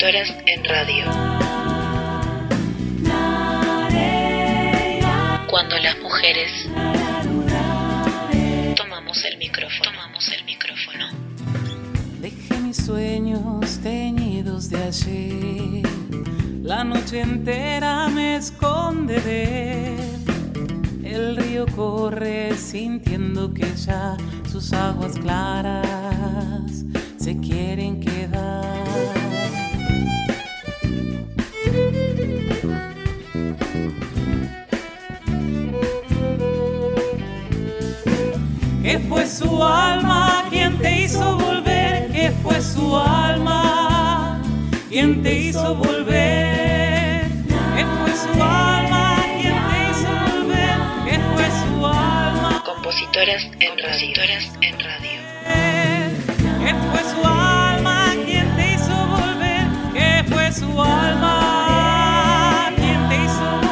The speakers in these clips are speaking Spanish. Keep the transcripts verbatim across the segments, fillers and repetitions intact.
Compositoras en Radio. Cuando las mujeres tomamos el micrófono, tomamos el micrófono. Dejé mis sueños teñidos de ayer, la noche entera me esconde de él. El río corre sintiendo que ya sus aguas claras se quieren quedar. ¿Qué fue su alma quien te hizo volver? ¿Qué fue su alma quien te hizo volver? ¿Qué fue su alma quien te hizo volver? ¿Qué fue su alma? Compositoras en Radio. Compositoras en Radio. ¿Qué fue su alma quien te hizo volver? ¿Qué fue su alma quien te hizo volver?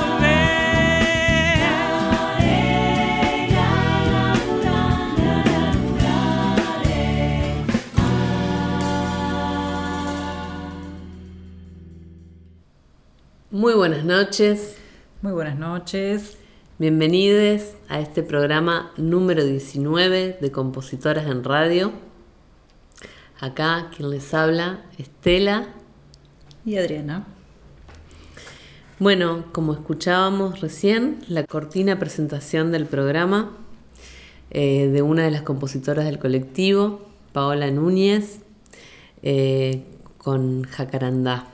Muy buenas noches. Muy buenas noches. Bienvenidos a este programa número diecinueve de Compositoras en Radio. Acá quien les habla, Estela Y Adriana. Bueno, como escuchábamos recién, la cortina presentación del programa eh, de una de las compositoras del colectivo, Paola Núñez, eh, con Jacarandá.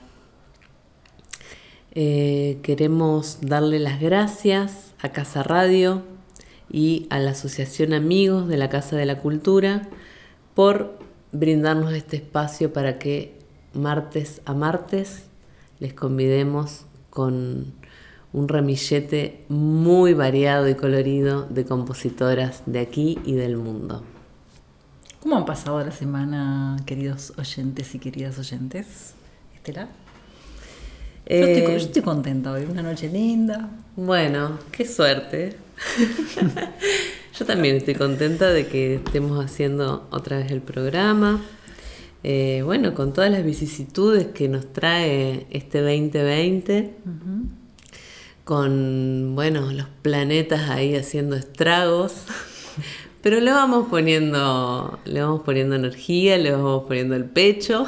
Eh, queremos darle las gracias a Casa Radio y a la Asociación Amigos de la Casa de la Cultura por brindarnos este espacio para que martes a martes les convidemos con un ramillete muy variado y colorido de compositoras de aquí y del mundo. ¿Cómo han pasado la semana, queridos oyentes y queridas oyentes? Estela. Yo, Eh, estoy, yo estoy contenta hoy, una noche linda. Bueno, qué suerte. Yo también estoy contenta de que estemos haciendo otra vez el programa. Eh, bueno, con todas las vicisitudes que nos trae este veinte veinte, uh-huh. Con, bueno, los planetas ahí haciendo estragos, pero le vamos poniendo, le vamos poniendo energía, le vamos poniendo el pecho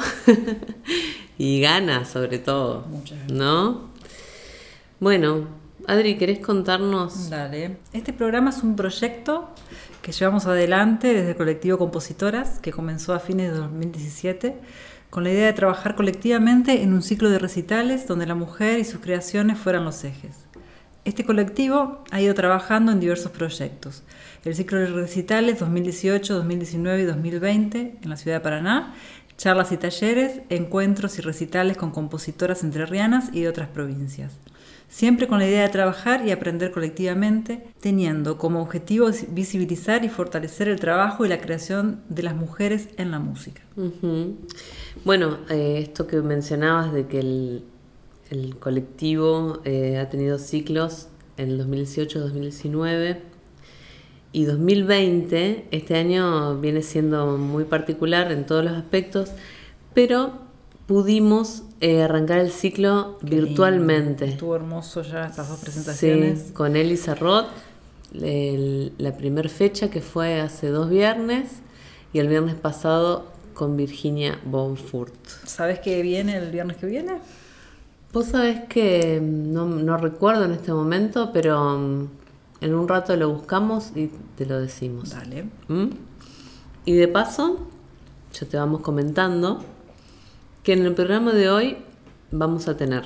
y ganas sobre todo, muchas ganas, ¿no? Bueno, Adri, ¿querés contarnos? Dale. Este programa es un proyecto que llevamos adelante desde el colectivo Compositoras, que comenzó a fines de dos mil diecisiete, con la idea de trabajar colectivamente en un ciclo de recitales donde la mujer y sus creaciones fueran los ejes. Este colectivo ha ido trabajando en diversos proyectos. El ciclo de recitales dos mil dieciocho, dos mil diecinueve y dos mil veinte en la ciudad de Paraná, charlas y talleres, encuentros y recitales con compositoras entrerrianas y de otras provincias. Siempre con la idea de trabajar y aprender colectivamente, teniendo como objetivo visibilizar y fortalecer el trabajo y la creación de las mujeres en la música. Uh-huh. Bueno, eh, esto que mencionabas de que el, el colectivo eh, ha tenido ciclos en el dos mil dieciocho, dos mil diecinueve y dos mil veinte, este año viene siendo muy particular en todos los aspectos, pero pudimos eh, arrancar el ciclo Qué virtualmente. Lindo. Estuvo hermoso ya estas dos presentaciones. Sí, con Eli Sarrot, el, la primera fecha que fue hace dos viernes y el viernes pasado con Virginia Bonfurt. ¿Sabes qué viene el viernes que viene? Vos sabés que no, no recuerdo en este momento, pero um, en un rato lo buscamos y te lo decimos. Dale. ¿Mm? Y de paso, ya te vamos comentando que en el programa de hoy vamos a tener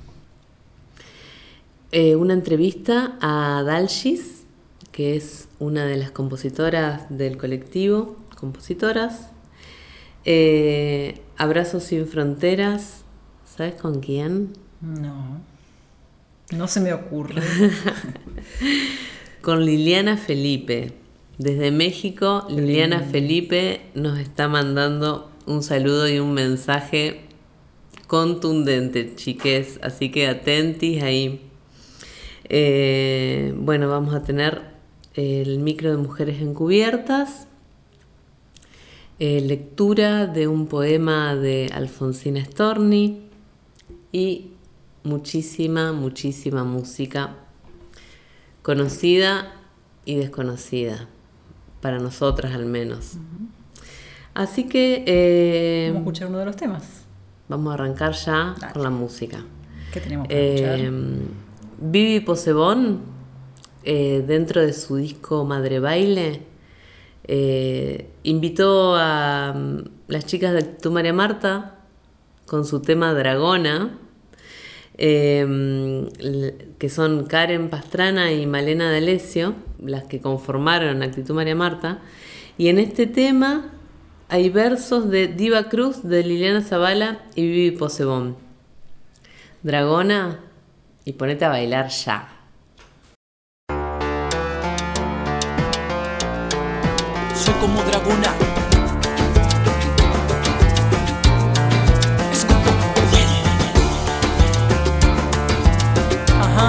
eh, una entrevista a Dalgis, que es una de las compositoras del colectivo Compositoras. Eh, Abrazos sin Fronteras, ¿sabes con quién? No, no se me ocurre. Con Liliana Felipe. Desde México, Liliana mm. Felipe nos está mandando un saludo y un mensaje contundente, chiques, así que atentis ahí. Eh, bueno, vamos a tener el micro de Mujeres Encubiertas, eh, lectura de un poema de Alfonsina Storni, y muchísima, muchísima música conocida y desconocida, para nosotras al menos. Uh-huh. Así que... Eh, vamos a escuchar uno de los temas. Vamos a arrancar ya Dale. Con la música. ¿Qué tenemos que escuchar? Eh, Vivi Possebon, eh, dentro de su disco Madre Baile, eh, invitó a um, las chicas de Actitud María Marta con su tema Dragona, eh, que son Karen Pastrana y Malena D'Alessio, las que conformaron Actitud María Marta, y en este tema hay versos de Diva Cruz, de Liliana Zavala y Vivi Possebon. Dragona, y ponete a bailar ya. Soy como dragona. Ajá.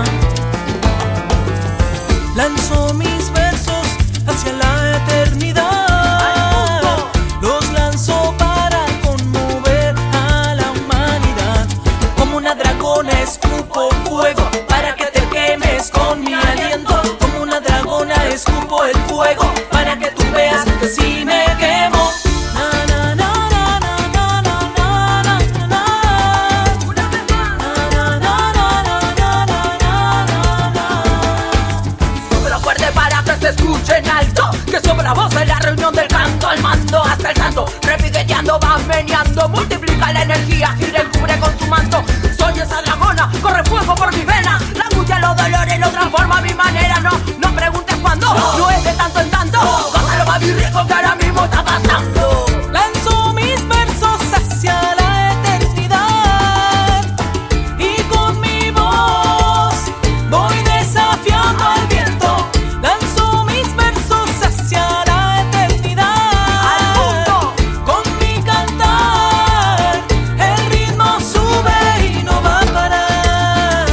Lanzo mis versos hacia la eternidad. Los lanzo para conmover a la humanidad. Como una dragona escupo fuego para que te quemes con mi aliento. Como una dragona escupo el fuego para que tú veas que si me quemo. Na, na, na, na, na, na, na, na, na, na. Una vez más. Na, na, na, na, na, na, na, na. Soplo fuerte para que se escuche en alto, que sobra voz en la reunión del canto al mando hasta el santo. Repiqueteando, va meneando, multiplica la energía, gira y cubre con su manto. Soy esa dragona, corre fuego por mi vena. La angustia, los dolores, lo transforma a mi manera. No, no preguntes cuándo, no, no es de tanto en tanto. Gózalo, mami, rico que ahora mismo está pasando. Lanzo mis versos hacia la eternidad y con mi voz voy desafiando al viento. Lanzo mis versos hacia la eternidad al mundo. Con mi cantar el ritmo sube y no va a parar.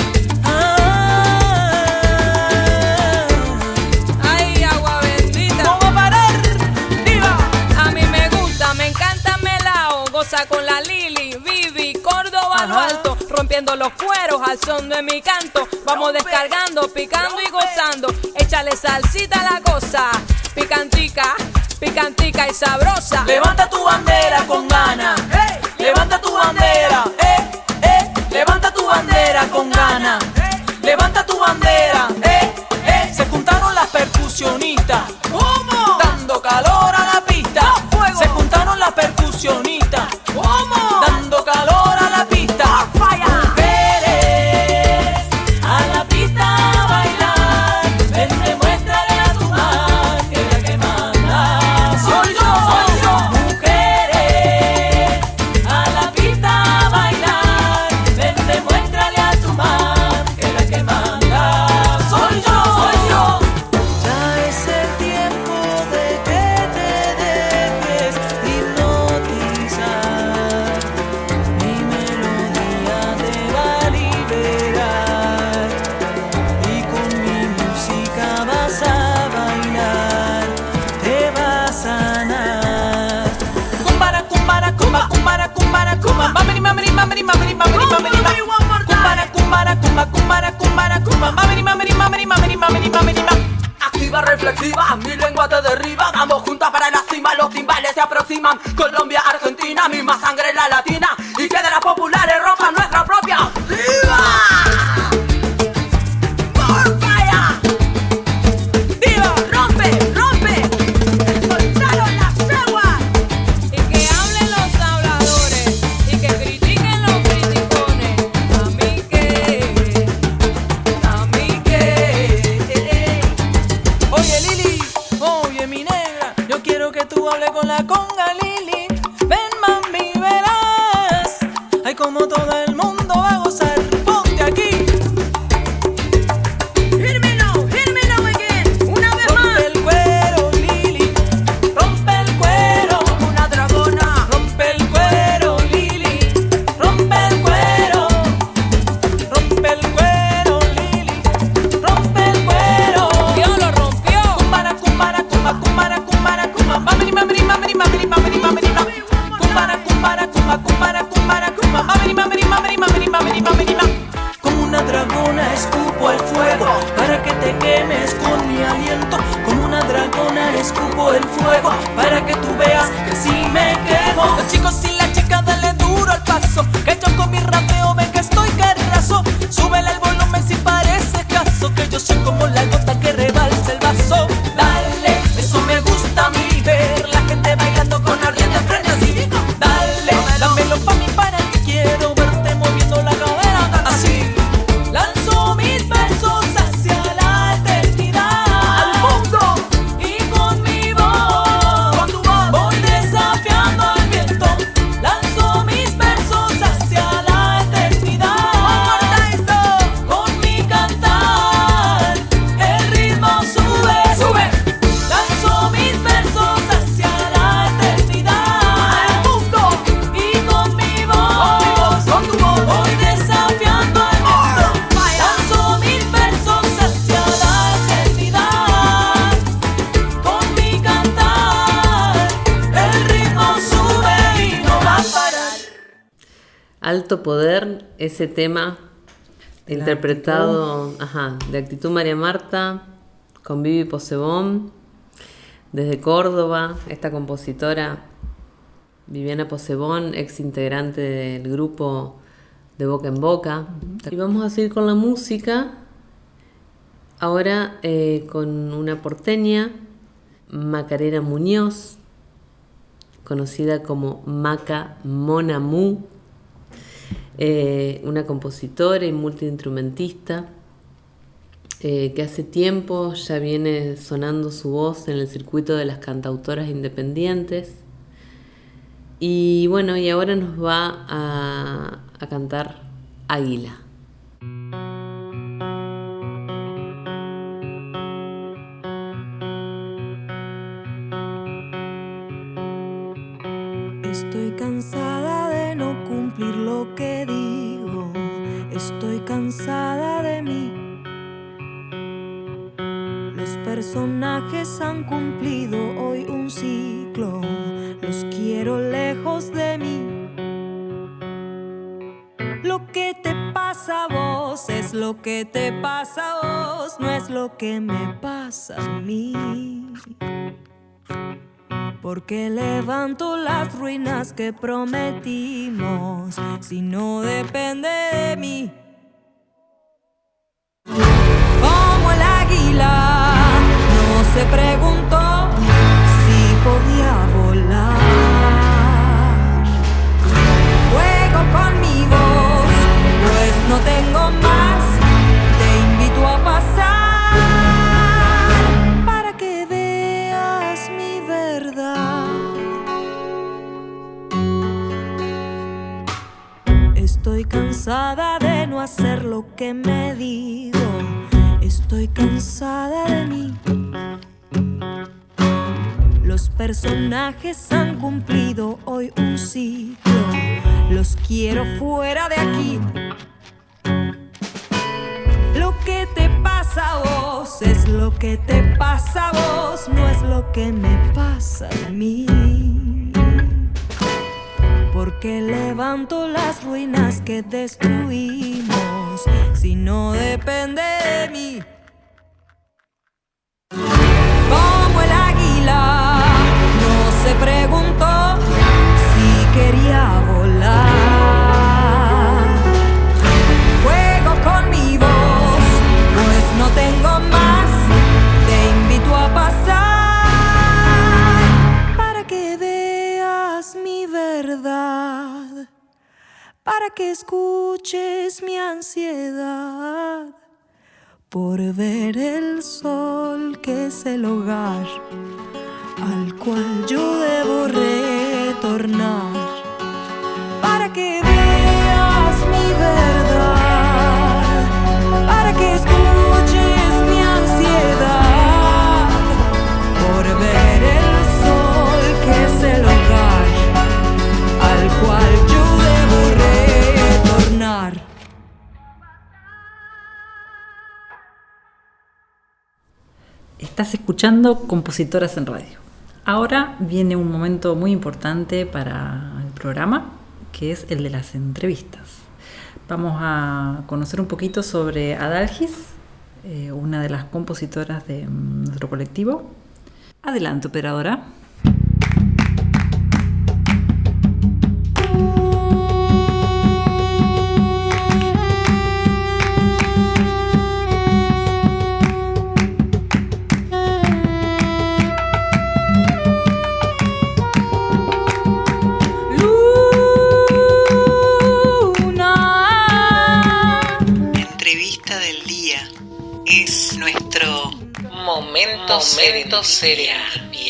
Ah, Ay, agua bendita. no va a parar, diva. A mí me gusta, me encanta Melao. Goza con la Lili, Vivi, Córdoba a lo Ajá. alto, rompiendo los cueros al son de mi canto. Vamos descargando, picando y gozando. Échale salsita a la cosa. Picantica, picantica y sabrosa. Levanta tu bandera con gana. Hey. Levanta tu bandera. Eh, eh. Levanta tu bandera con gana. Levanta tu bandera. Eh, eh. Se juntaron las percusionistas. ¿Cómo? Dando calor a la pista. ¡Fuego! Se juntaron las percusionistas. ¿Cómo? Dando calor a la pista. Mujeres, a la pista a bailar. Ven, demuéstrale a tu man que la que manda soy yo, soy yo. Mujeres, a la pista a bailar. Ven, demuéstrale a tu man que la que manda soy yo, soy yo. Ya es el tiempo de que te dejes hipnotizar. Mi melodía te va a liberar y con mi música vas a bailar, te vas a sanar. Kumbara, kumbara, kumba, kumbara, kumbara, kumba, mamiri, mamiri, mamiri, mamiri, mamiri, mamiri, kumbara, kumbara, kumba, kumbara, kumbara, kumba, mamiri, mamiri, mamiri, mamiri, mamiri, mamiri, mamiri. Activa, reflexiva, mi lengua te derriba. Vamos juntas para la cima, los timbales se aproximan. Colombia, Argentina, misma sangre la latina. Y que de las populares rompan nuestra propia ¡Viva! ¡Por falla! ¡Viva! ¡Rompe, rompe! ¡Soltaron las aguas! Y que hablen los habladores y que critiquen los criticones. A mí que, A mí que... Oye Lili, oye mi negra, yo quiero que tú hables con la conga Lili. Ven mami, verás, ay como todo el mundo va a gozar. Ponte aquí. Hit me now, hit me now again. Una vez Rompe más. el cuero Lili, rompe el cuero. Una dragona. Rompe el cuero Lili, rompe el cuero. Rompe el cuero Lili, rompe el cuero. Dios lo rompió. Kumbara, kumbara, kumba, kumbara, kumbara, kumba, mamiri, mamiri, mamiri, mamiri, mamiri, mamiri, mamiri. Kumbara, kumbara, kumba, kumbara, kumbara, kumba, mamiri, mamiri, mamiri, mamiri. escupo el fuego para que tú veas que sí me quemo. Los chicos y las chicas dale duro al paso, que yo con mi rapeo ven que estoy carrazo. Súbele el volumen si parece caso, que yo soy como la gota que rebalsa el vaso. Dale, eso me gusta a mí, ver la gente bailando con ardiente frenesí. Dale, dámelo pa' mí para que quiero verte moviendo la cadera así. Lanzo mis besos hacia la eternidad, al mundo, y con mi voz, con tu voz voy desafiando al viento. Lanzo mis besos hacia la eternidad, con mi cantar el ritmo sube, sube. Lanzo mis besos hacia la eternidad, al mundo, y con mi voz, con tu voz voy desafiando al viento. Lanzo mis versos hacia la eternidad, con mi cantar el ritmo sube y no va a parar. Alto Poder, ese tema De la interpretado ajá, de Actitud María Marta, con Vivi Posebón, desde Córdoba, esta compositora Viviana Posebón, ex integrante del grupo de Boca en Boca. Y vamos a seguir con la música, ahora eh, con una porteña, Macarena Muñoz, conocida como Maca Monamú, eh, una compositora y multiinstrumentista eh, que hace tiempo ya viene sonando su voz en el circuito de las cantautoras independientes. Y bueno, y ahora nos va a, a cantar Águila. Estoy cansada de no cumplir lo que digo. Estoy cansada de mí. Los personajes han cumplido hoy un ciclo. Los quiero lejos de mí. Lo que te pasa a vos es lo que te pasa a vos, no es lo que me pasa a mí. Porque levanto las ruinas que prometimos, si no depende de mí. Como el águila, no se preguntó si podía volar. Juego con mi voz, pues no tengo más. Te invito a pasar para que veas mi verdad. Estoy cansada de no hacer lo que me digo. Estoy cansada de mí. Los personajes han cumplido hoy un ciclo. Los quiero fuera de aquí. Lo que te pasa a vos es lo que te pasa a vos, no es lo que me pasa a mí. Porque levanto las ruinas que destruimos, si no depende de mí. Como el águila, no se preguntó si quería volar. Juego con mi voz, pues no tengo más. Te invito a pasar para que veas mi verdad, para que escuches mi ansiedad por ver el sol que es el hogar al cual yo debo retornar, para que veas mi verdad, para que escuches mi ansiedad por ver el sol que es el hogar al cual yo debo retornar. Estás escuchando Compositoras en Radio. Ahora viene un momento muy importante para el programa, que es el de las entrevistas. Vamos a conocer un poquito sobre Adalgis, eh, una de las compositoras de nuestro colectivo. Adelante, operadora. Momento, momento serial.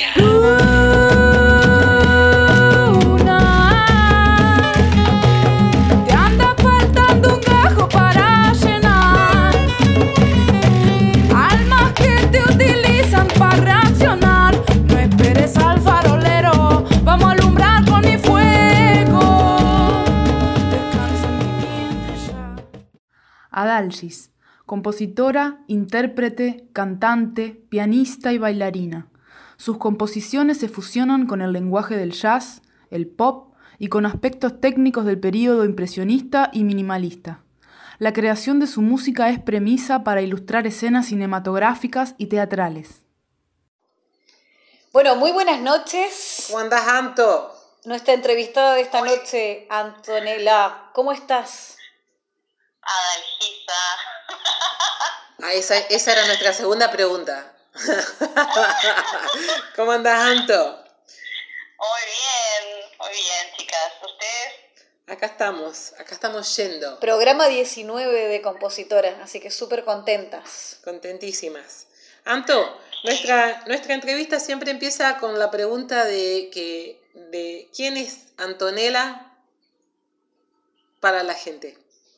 Luna, te anda faltando un gajo para llenar. Almas que te utilizan para reaccionar. No esperes al farolero, vamos a alumbrar con mi fuego. Descansa en mi vientre ya. Adalgis, compositora, intérprete, cantante, pianista y bailarina. Sus composiciones se fusionan con el lenguaje del jazz, el pop y con aspectos técnicos del período impresionista y minimalista. La creación de su música es premisa para ilustrar escenas cinematográficas y teatrales. Bueno, muy buenas noches. ¿Cómo andás, Anto? Nuestra entrevistada de esta noche, Antonella. ¿Cómo estás? Adalgisa. Ah, esa, esa era nuestra segunda pregunta. ¿Cómo andás, Anto? Muy bien, muy bien, chicas. ¿Ustedes? Acá estamos, acá estamos yendo. Programa diecinueve de compositoras, así que súper contentas. Contentísimas. Anto, nuestra, nuestra entrevista siempre empieza con la pregunta de, que, de ¿quién es Antonella para la gente?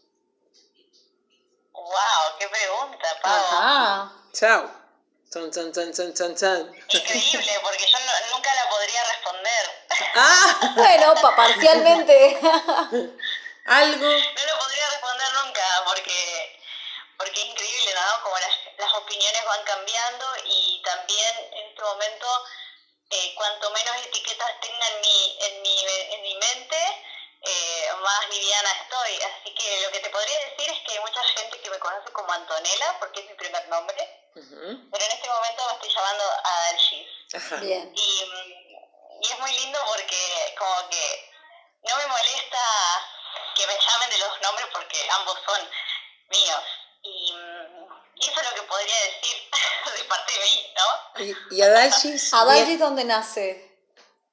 ¡Wow! ¡Qué pregunta, Pau! Ajá. Chao. Chan, chan, chan, chan, chan, chan. Increíble, porque yo no, nunca la podría responder. Ah, Bueno, pa- parcialmente. algo. No lo podría responder nunca, porque, porque es increíble, ¿no? Como las, las opiniones van cambiando y también en este momento, eh, cuanto menos etiquetas tenga en mi, en mi, en mi mente, Eh, más liviana estoy, así que lo que te podría decir es que hay mucha gente que me conoce como Antonella, porque es mi primer nombre, uh-huh. Pero en este momento me estoy llamando Adalgis. Ajá. Bien. Y, y es muy lindo porque como que no me molesta que me llamen de los nombres porque ambos son míos. Y, y eso es lo que podría decir de parte de mí, ¿no? ¿Y, y Adalgis? ¿Adalgis dónde nace?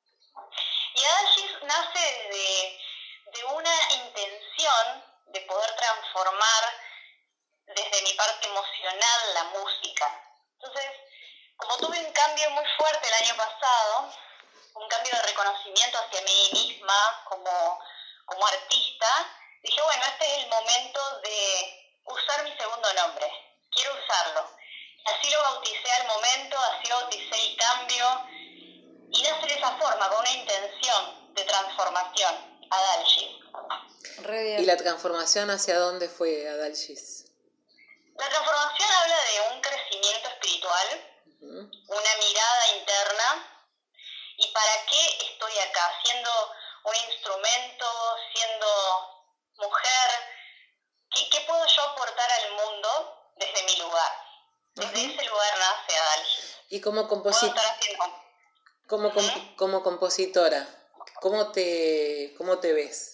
Y Adalgis nace de... de una intención de poder transformar desde mi parte emocional la música. Entonces, como tuve un cambio muy fuerte el año pasado, un cambio de reconocimiento hacia mí misma como, como artista, dije, bueno, este es el momento de usar mi segundo nombre, quiero usarlo. Así lo bauticé al momento, así bauticé el cambio, y nace de esa forma, con una intención de transformación. Adalgis. Re bien. ¿Y la transformación hacia dónde fue, Adalgis? La transformación habla de un crecimiento espiritual, uh-huh. Una mirada interna, y para qué estoy acá, siendo un instrumento, siendo mujer, ¿qué, qué puedo yo aportar al mundo desde mi lugar? Desde uh-huh. ese lugar nace Adalgis. ¿Y como compositora? Como, ¿Mm? com- como compositora, ¿cómo te, cómo te ves?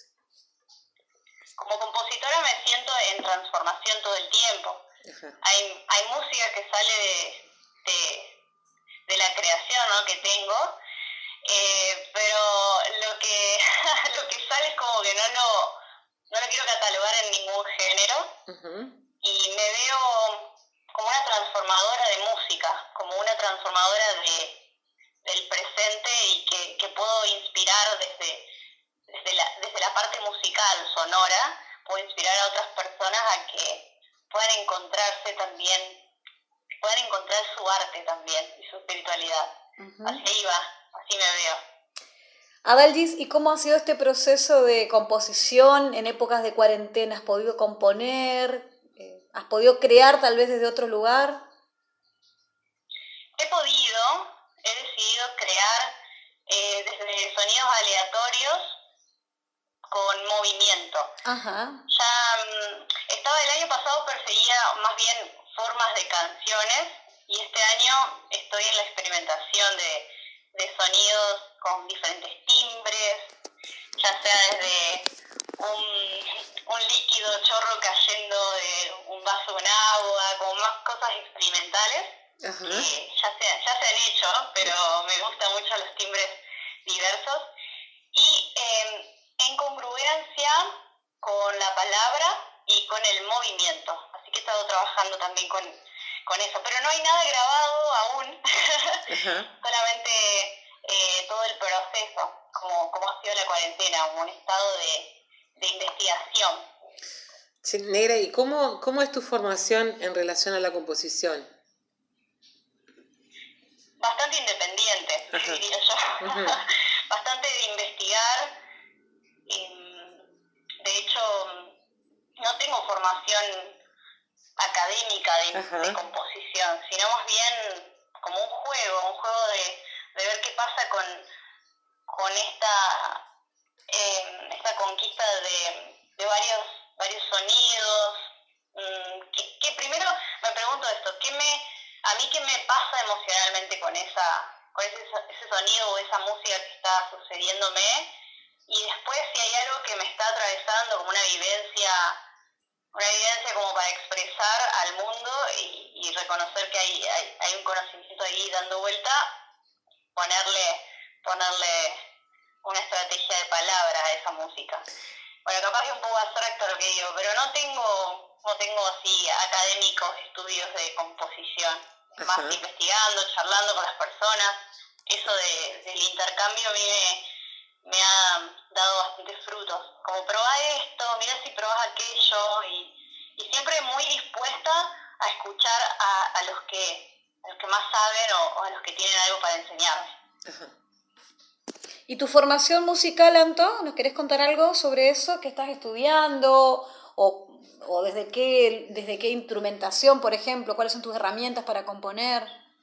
Como compositora me siento en transformación todo el tiempo. Hay, hay música que sale de, de, de la creación, ¿no? Que tengo, eh, pero lo que, lo que sale es como que no lo, no lo quiero catalogar en ningún género, uh-huh. Y me veo como una transformadora de música, como una transformadora de, del presente y que, que puedo inspirar desde... Desde la, desde la parte musical, sonora, puedo inspirar a otras personas a que puedan encontrarse también, puedan encontrar su arte también y su espiritualidad. Uh-huh. Así va, así me veo. Adalgis, ¿y cómo ha sido este proceso de composición en épocas de cuarentena? ¿Has podido componer? ¿Has podido crear tal vez desde otro lugar? He podido, he decidido crear eh, desde sonidos aleatorios con movimiento. Ajá. Ya um, estaba el año pasado, perseguía más bien formas de canciones y este año estoy en la experimentación de, de sonidos con diferentes timbres, ya sea desde un, un líquido chorro cayendo de un vaso con agua, como más cosas experimentales. Ajá. Que ya se, ya se han hecho, pero me gustan mucho los timbres diversos. Y eh, en congruencia con la palabra y con el movimiento. Así que he estado trabajando también con, con eso. Pero no hay nada grabado aún, solamente eh, todo el proceso, como, como ha sido la cuarentena, como un estado de, de investigación. Sí, Negra, ¿y cómo, cómo es tu formación en relación a la composición? Bastante independiente, Ajá. diría yo. Uh-huh. Bastante de investigar. De hecho, no tengo formación académica de, de composición, sino más bien como un juego, un juego de, de ver qué pasa con, con esta, eh, esta conquista de, de varios, varios sonidos. Que, que primero me pregunto esto, ¿qué me, a mí qué me pasa emocionalmente con, esa, con ese, ese sonido o esa música que está sucediéndome? Y después si hay algo que me está atravesando como una vivencia, una vivencia como para expresar al mundo y, y reconocer que hay, hay, hay un conocimiento ahí dando vuelta, ponerle, ponerle una estrategia de palabra a esa música. Bueno, capaz que es un poco abstracto lo que digo, pero no tengo, no tengo así académicos estudios de composición. Es más, investigando, charlando con las personas. Eso de, del intercambio a mí me... me ha dado bastantes frutos, como probá esto, mira si probás aquello, y, y siempre muy dispuesta a escuchar a, a, los, que, a los que más saben o, o a los que tienen algo para enseñarme. Ajá. ¿Y tu formación musical, Anto? ¿Nos querés contar algo sobre eso? ¿Qué estás estudiando? ¿O, o desde qué, desde qué instrumentación, por ejemplo? ¿Cuáles son tus herramientas para componer?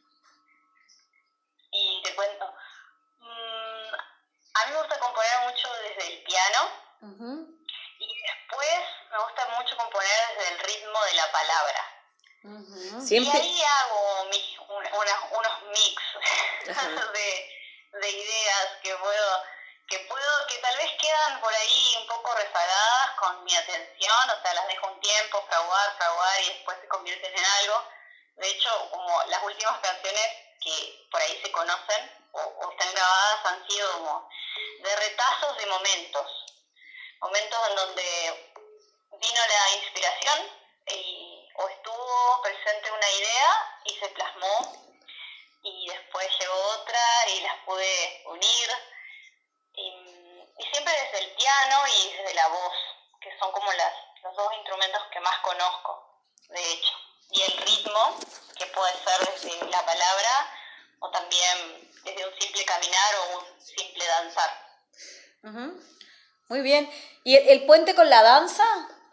Y te cuento. A mí me gusta componer mucho desde el piano, uh-huh. Y después me gusta mucho componer desde el ritmo de la palabra. Uh-huh. Siempre... Y ahí hago mis, un, una, unos mix uh-huh. de, de ideas que puedo, que puedo, que tal vez quedan por ahí un poco rezagadas con mi atención, o sea, las dejo un tiempo, fraguar, fraguar y después se convierten en algo. De hecho, como las últimas canciones que por ahí se conocen o, o están grabadas han sido como de retazos de momentos, momentos en donde vino la inspiración y, o estuvo presente una idea y se plasmó y después llegó otra y las pude unir y, y siempre desde el piano y desde la voz, que son como las, los dos instrumentos que más conozco, de hecho, y el ritmo, que puede ser desde la palabra o también desde un simple caminar o un simple danzar. Uh-huh. Muy bien. ¿Y el, el puente con la danza?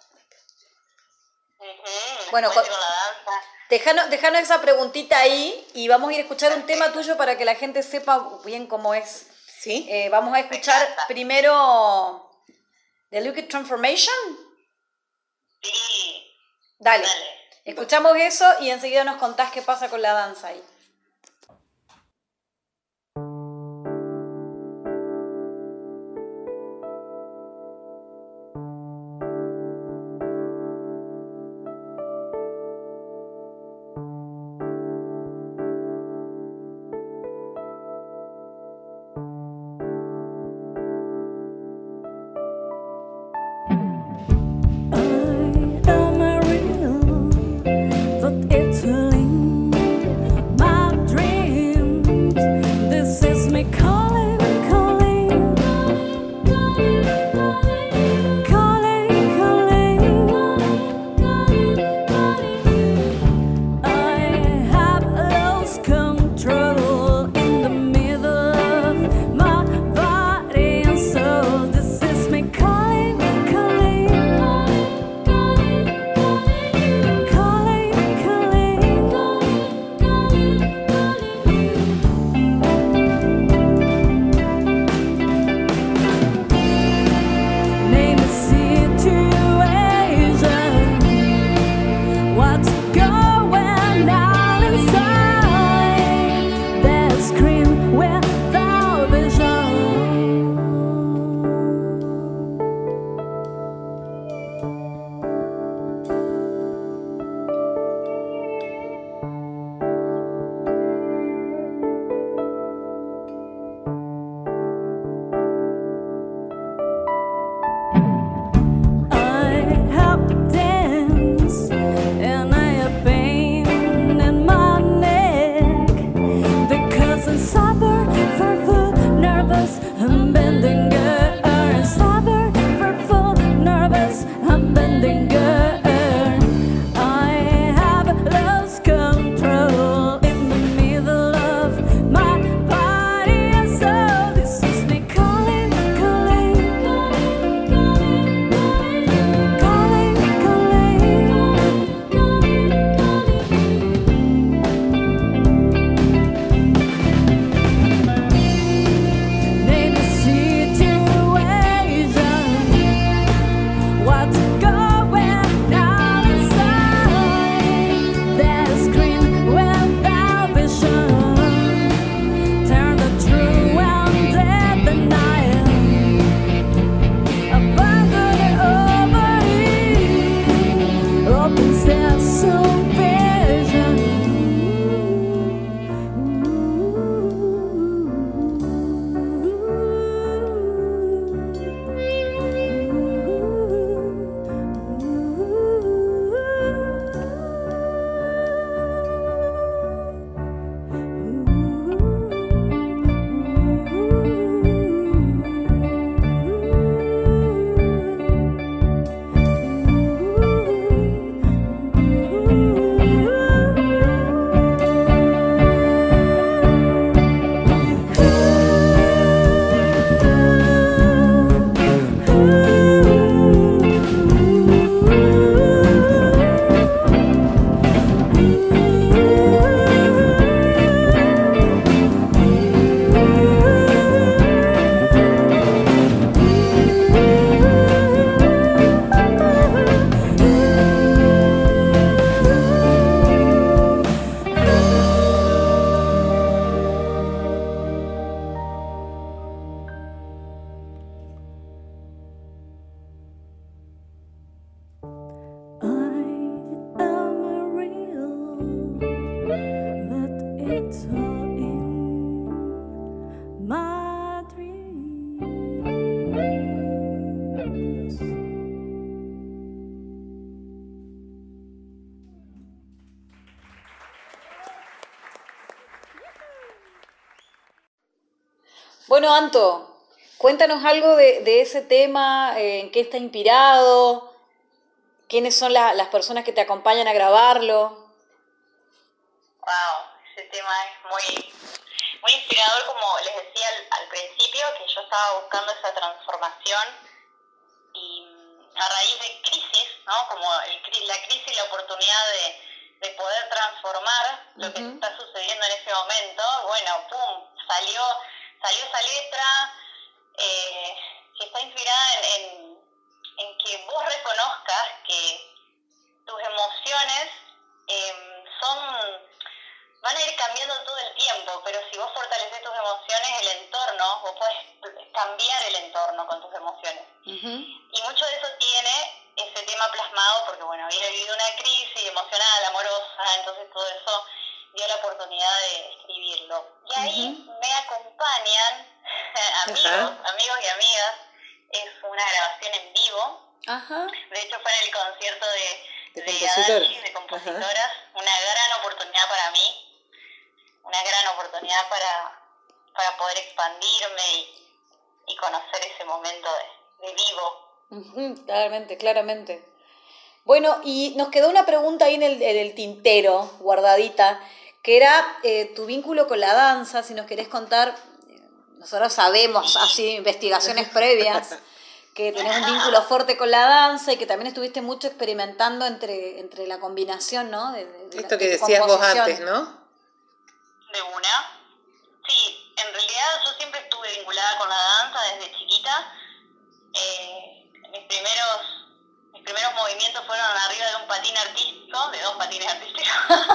Uh-huh, bueno, el puente con, con la danza. Dejanos, dejanos esa preguntita ahí y vamos a ir a escuchar un tema tuyo para que la gente sepa bien cómo es. ¿Sí? Eh, vamos a escuchar primero The Liquid Transformation. Sí. Dale. Dale. Escuchamos eso y enseguida nos contás qué pasa con la danza ahí. My Bueno, Anto, cuéntanos algo de, de ese tema, eh, en qué está inspirado, quiénes son la, las personas que te acompañan a grabarlo. Wow, ese tema es muy, muy inspirador, como les decía al, al principio, que yo estaba buscando esa transformación y a raíz de crisis, ¿no? Como el, la crisis y la oportunidad de, de poder transformar lo uh-huh. que está sucediendo en ese momento, bueno, pum, salió, salió esa letra eh, que está inspirada en, en, en que vos reconozcas que tus emociones eh, son... van a ir cambiando todo el tiempo, pero si vos fortaleces tus emociones, el entorno, vos podés cambiar el entorno con tus emociones. Uh-huh. Y mucho de eso tiene ese tema plasmado, porque bueno, había vivido una crisis emocional, amorosa, entonces todo eso dio la oportunidad de escribirlo. Y ahí uh-huh. me acompañan amigos, uh-huh. amigos y amigas, es una grabación en vivo. Uh-huh. De hecho fue en el concierto de, de, de Adalgis, de compositoras, uh-huh. una gran oportunidad para mí. Una gran oportunidad para, para poder expandirme y, y conocer ese momento de, de vivo. Uh-huh, claramente, claramente. Bueno, y nos quedó una pregunta ahí en el, en el tintero, guardadita, que era eh, tu vínculo con la danza, si nos querés contar. Nosotros sabemos, así, investigaciones previas, que tenés un vínculo fuerte con la danza y que también estuviste mucho experimentando entre, entre la combinación, ¿no? De, de, Esto de que decías vos antes, ¿no? De una. Sí, en realidad yo siempre estuve vinculada con la danza desde chiquita. Eh, mis primeros mis primeros movimientos fueron arriba de un patín artístico, de dos patines artísticos.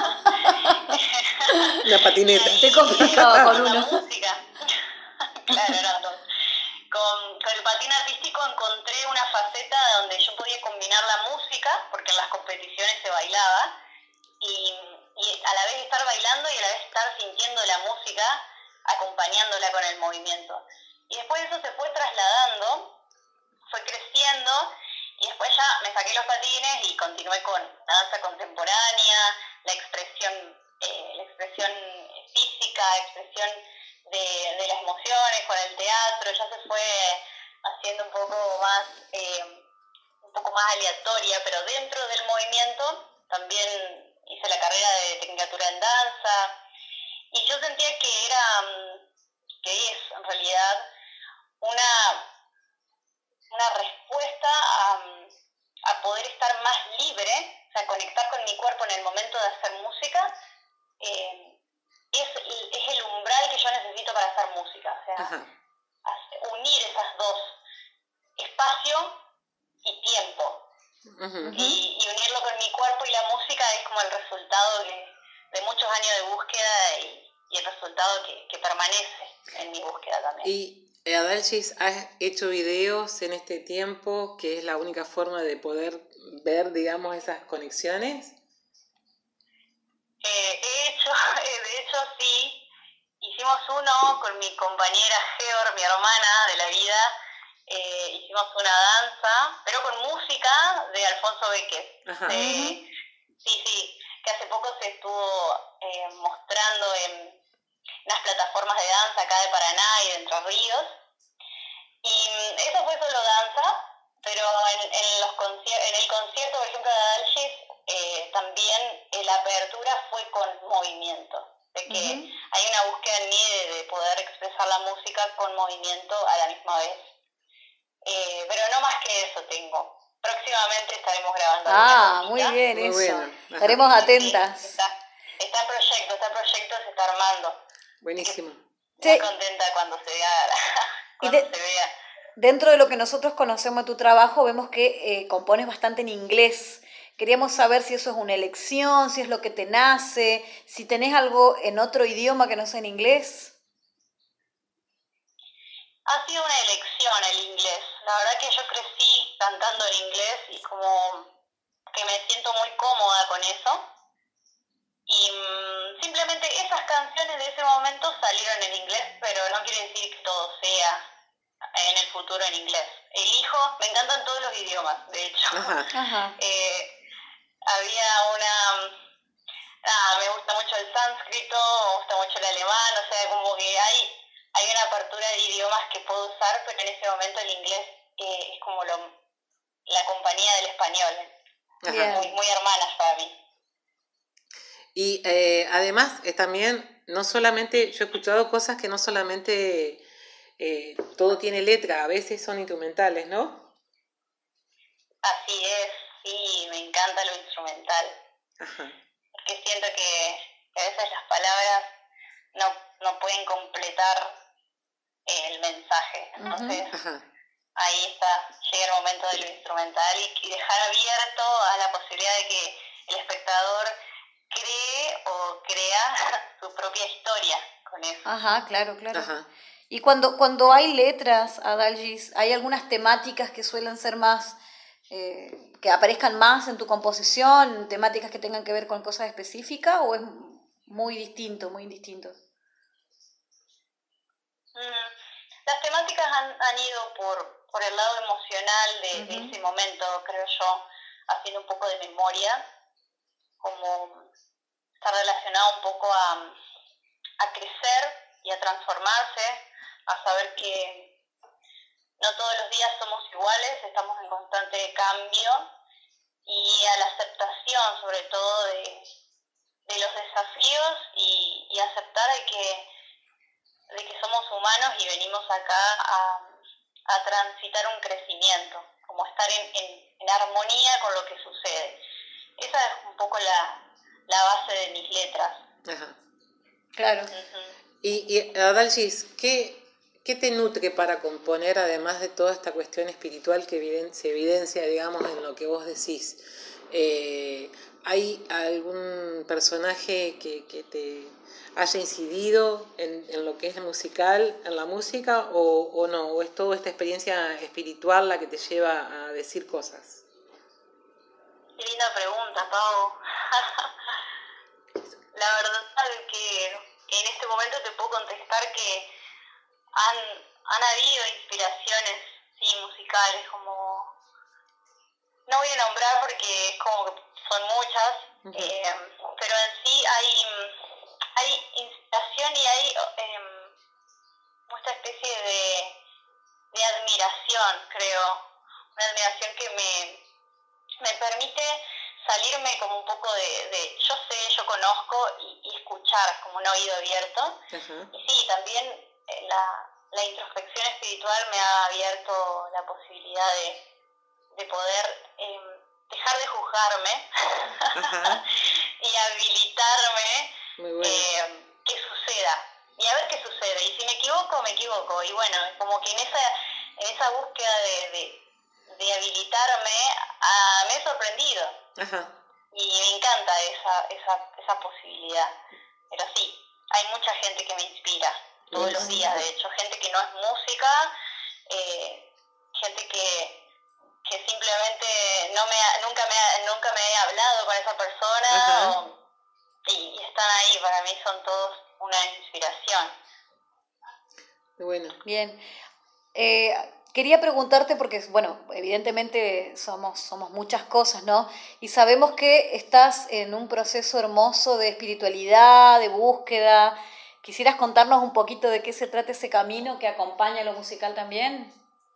Una patineta. Y, Te complicaba con, con uno. La música. Claro, eran dos. Con, con el patín artístico encontré una faceta donde yo podía combinar la música, porque en las competiciones se bailaba, y y a la vez estar bailando y a la vez estar sintiendo la música, acompañándola con el movimiento. Y después eso se fue trasladando, fue creciendo, y después ya me saqué los patines y continué con la danza contemporánea, la expresión, eh, la expresión física, expresión de, de las emociones, con el teatro, ya se fue haciendo un poco más, eh, un poco más aleatoria, pero dentro del movimiento también hice la carrera de tecnicatura en danza y yo sentía que era, que es en realidad una, una respuesta a, a poder estar más libre, o sea, conectar con mi cuerpo en el momento de hacer música, eh, es, es el umbral que yo necesito para hacer música, o sea, uh-huh. unir esas dos, espacio y tiempo. Uh-huh. Y, y unirlo con mi cuerpo y la música es como el resultado de, de muchos años de búsqueda y, y el resultado que, que permanece en mi búsqueda también. Y Adalgis, ¿has hecho videos en este tiempo que es la única forma de poder ver, digamos, esas conexiones? Eh, he hecho, de hecho sí, hicimos uno con mi compañera Geor, mi hermana de la vida. Eh, hicimos una danza, pero con música de Alfonso Béquez. Eh, sí, sí, que hace poco se estuvo eh, mostrando en unas plataformas de danza acá de Paraná y de Entre Ríos. Y eso fue solo danza, pero en, en, los concier- en el concierto, por ejemplo, de Adalgis, eh, también eh, la apertura fue con movimiento. De que uh-huh. hay una búsqueda en mí de, de poder expresar la música con movimiento a la misma vez. Eh, pero no más que eso tengo. Próximamente estaremos grabando. Ah, muy bien, muy eso. Bueno. Estaremos atentas. Sí, está, está en proyecto, está en proyecto, se está armando. Buenísimo. Muy sí. contenta cuando se vea. cuando de, se vea. Dentro de lo que nosotros conocemos de tu trabajo, vemos que eh, compones bastante en inglés. Queríamos saber si eso es una elección, si es lo que te nace, si tenés algo en otro idioma que no sea en inglés. Ha sido una elección el inglés. La verdad que yo crecí cantando en inglés y como que me siento muy cómoda con eso. Y mmm, simplemente esas canciones de ese momento salieron en inglés, pero no quiere decir que todo sea en el futuro en inglés. Elijo, me encantan todos los idiomas, de hecho. Ajá. Ajá. Eh, había una... Ah, me gusta mucho el sánscrito, me gusta mucho el alemán, o sea, como que hay... hay una apertura de idiomas que puedo usar, pero en ese momento el inglés eh, es como lo, la compañía del español. Muy, muy hermanas para mí. Y eh, además eh, también, no solamente, yo he escuchado cosas que no solamente eh, todo tiene letra, a veces son instrumentales, ¿no? Así es, sí, me encanta lo instrumental. Ajá. Porque siento que, que a veces las palabras no, no pueden completar el mensaje. Entonces, Ajá. ahí está, llega el momento de lo instrumental y, y dejar abierto a la posibilidad de que el espectador cree o crea su propia historia con eso. Ajá, claro, claro. Ajá. Y cuando, cuando hay letras, Adalgis, ¿hay algunas temáticas que suelen ser más, eh, que aparezcan más en tu composición, temáticas que tengan que ver con cosas específicas, o es muy distinto, muy indistinto? Mm, las temáticas han, han ido por, por el lado emocional de, Uh-huh. de ese momento, creo yo, haciendo un poco de memoria, como está relacionado un poco a, a crecer y a transformarse, a saber que no todos los días somos iguales, estamos en constante cambio, y a la aceptación sobre todo de, de los desafíos y, y aceptar de que, de que somos humanos y venimos acá a, a transitar un crecimiento, como estar en, en, en armonía con lo que sucede. Esa es un poco la, la base de mis letras. Ajá. Claro. Uh-huh. Y, y Adalgis, ¿qué, ¿qué te nutre para componer, además de toda esta cuestión espiritual que eviden- se evidencia, digamos, en lo que vos decís? Eh, ¿Hay algún personaje que, que te haya incidido en, en lo que es musical, en la música, o, o no? ¿O es toda esta experiencia espiritual la que te lleva a decir cosas? Qué linda pregunta, Pau. La verdad es que en este momento te puedo contestar que han, han habido inspiraciones, sí, musicales, como... No voy a nombrar porque es como que son muchas, uh-huh. eh, pero en sí hay, hay inspiración y hay eh, esta especie de, de admiración, creo. Una admiración que me, me permite salirme como un poco de, de yo sé, yo conozco y, y escuchar como un oído abierto. Uh-huh. Y sí, también eh, la, la introspección espiritual me ha abierto la posibilidad de, de poder eh, dejar de juzgarme uh-huh. y habilitarme bueno. eh, que suceda y a ver qué sucede. Y si me equivoco, me equivoco. Y bueno, como que en esa, en esa búsqueda de, de, de habilitarme uh, me he sorprendido. Ajá. Y me encanta esa, esa, esa posibilidad. Pero sí, hay mucha gente que me inspira todos los días, de hecho, gente que no es música, eh, gente que, que simplemente no me ha, nunca, me ha, nunca me he hablado con esa persona o, y, y están ahí, para mí son todos una inspiración. Bueno. Bien. Eh, Quería preguntarte, porque, bueno, evidentemente somos, somos muchas cosas, ¿no? Y sabemos que estás en un proceso hermoso de espiritualidad, de búsqueda. ¿Quisieras contarnos un poquito de qué se trata ese camino que acompaña lo musical también?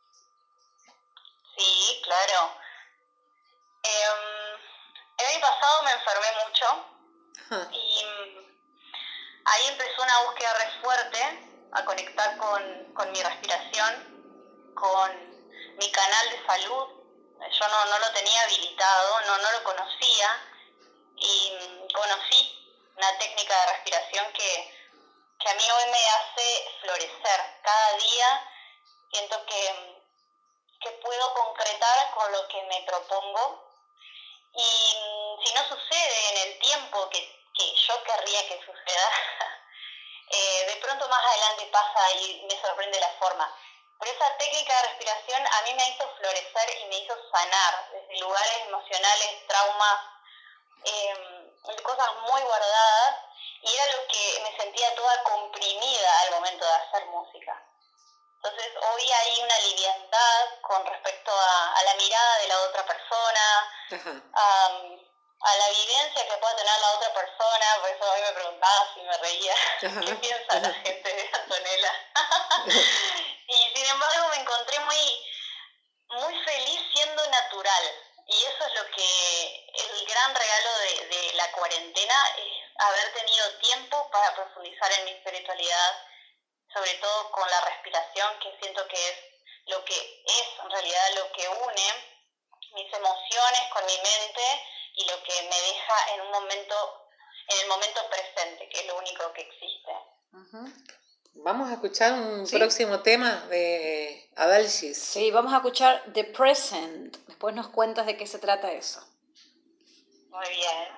Sí, claro. Eh, el año pasado me enfermé mucho y ahí empezó una búsqueda re fuerte a conectar con, con mi respiración, con mi canal de salud. Yo no, no lo tenía habilitado, no, no lo conocía, y conocí una técnica de respiración que, que a mí hoy me hace florecer. Cada día siento que, que puedo concretar con lo que me propongo, y si no sucede en el tiempo que, que yo querría que suceda, eh, de pronto más adelante pasa y me sorprende la forma. Pero esa técnica de respiración a mí me hizo florecer y me hizo sanar desde lugares emocionales, traumas, eh, cosas muy guardadas, y era lo que me sentía toda comprimida al momento de hacer música. Entonces hoy hay una liviandad con respecto a, a la mirada de la otra persona, a, a la vivencia que pueda tener la otra persona. Por eso hoy me preguntaba si me reía. Ajá. ¿Qué piensa Ajá. la gente de Antonella? Y sin embargo me encontré muy, muy feliz siendo natural. Y eso es lo que, el gran regalo de, de la cuarentena, es haber tenido tiempo para profundizar en mi espiritualidad, sobre todo con la respiración, que siento que es lo que es en realidad lo que une mis emociones con mi mente y lo que me deja en un momento, en el momento presente, que es lo único que existe. Uh-huh. Vamos a escuchar un ¿Sí? próximo tema de Adalgis. Sí, vamos a escuchar The Present. Después nos cuentas de qué se trata eso. Muy bien.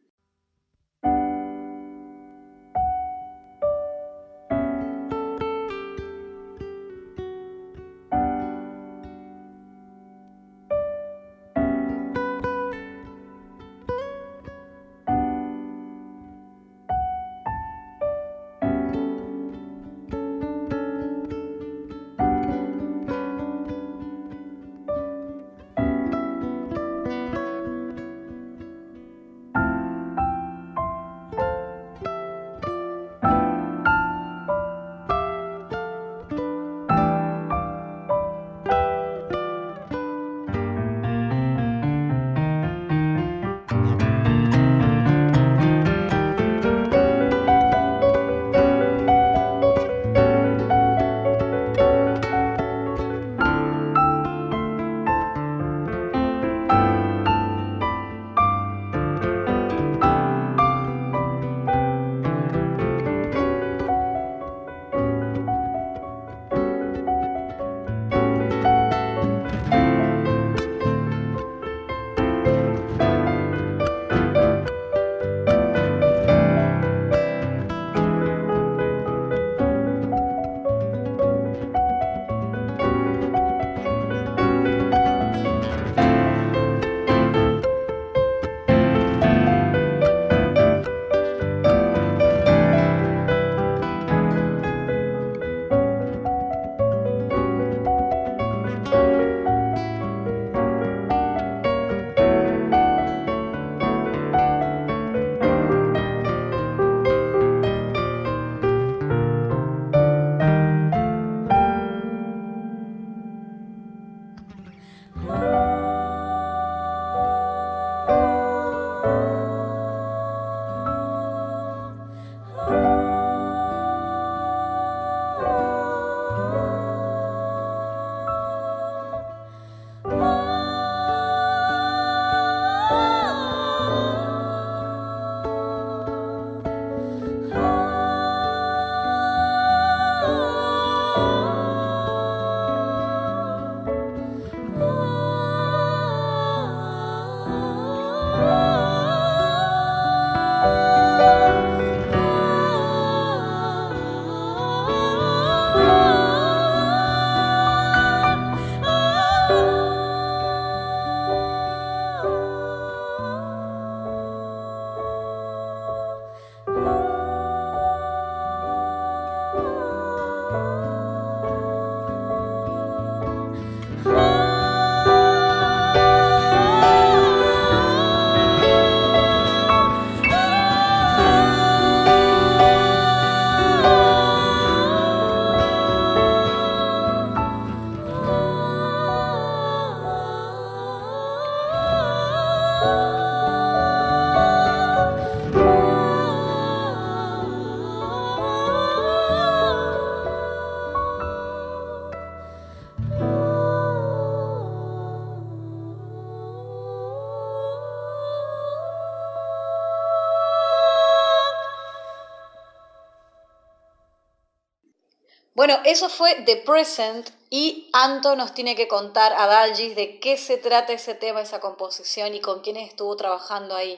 Bueno, eso fue The Present y Anto nos tiene que contar a Adalgis de qué se trata ese tema, esa composición y con quiénes estuvo trabajando ahí.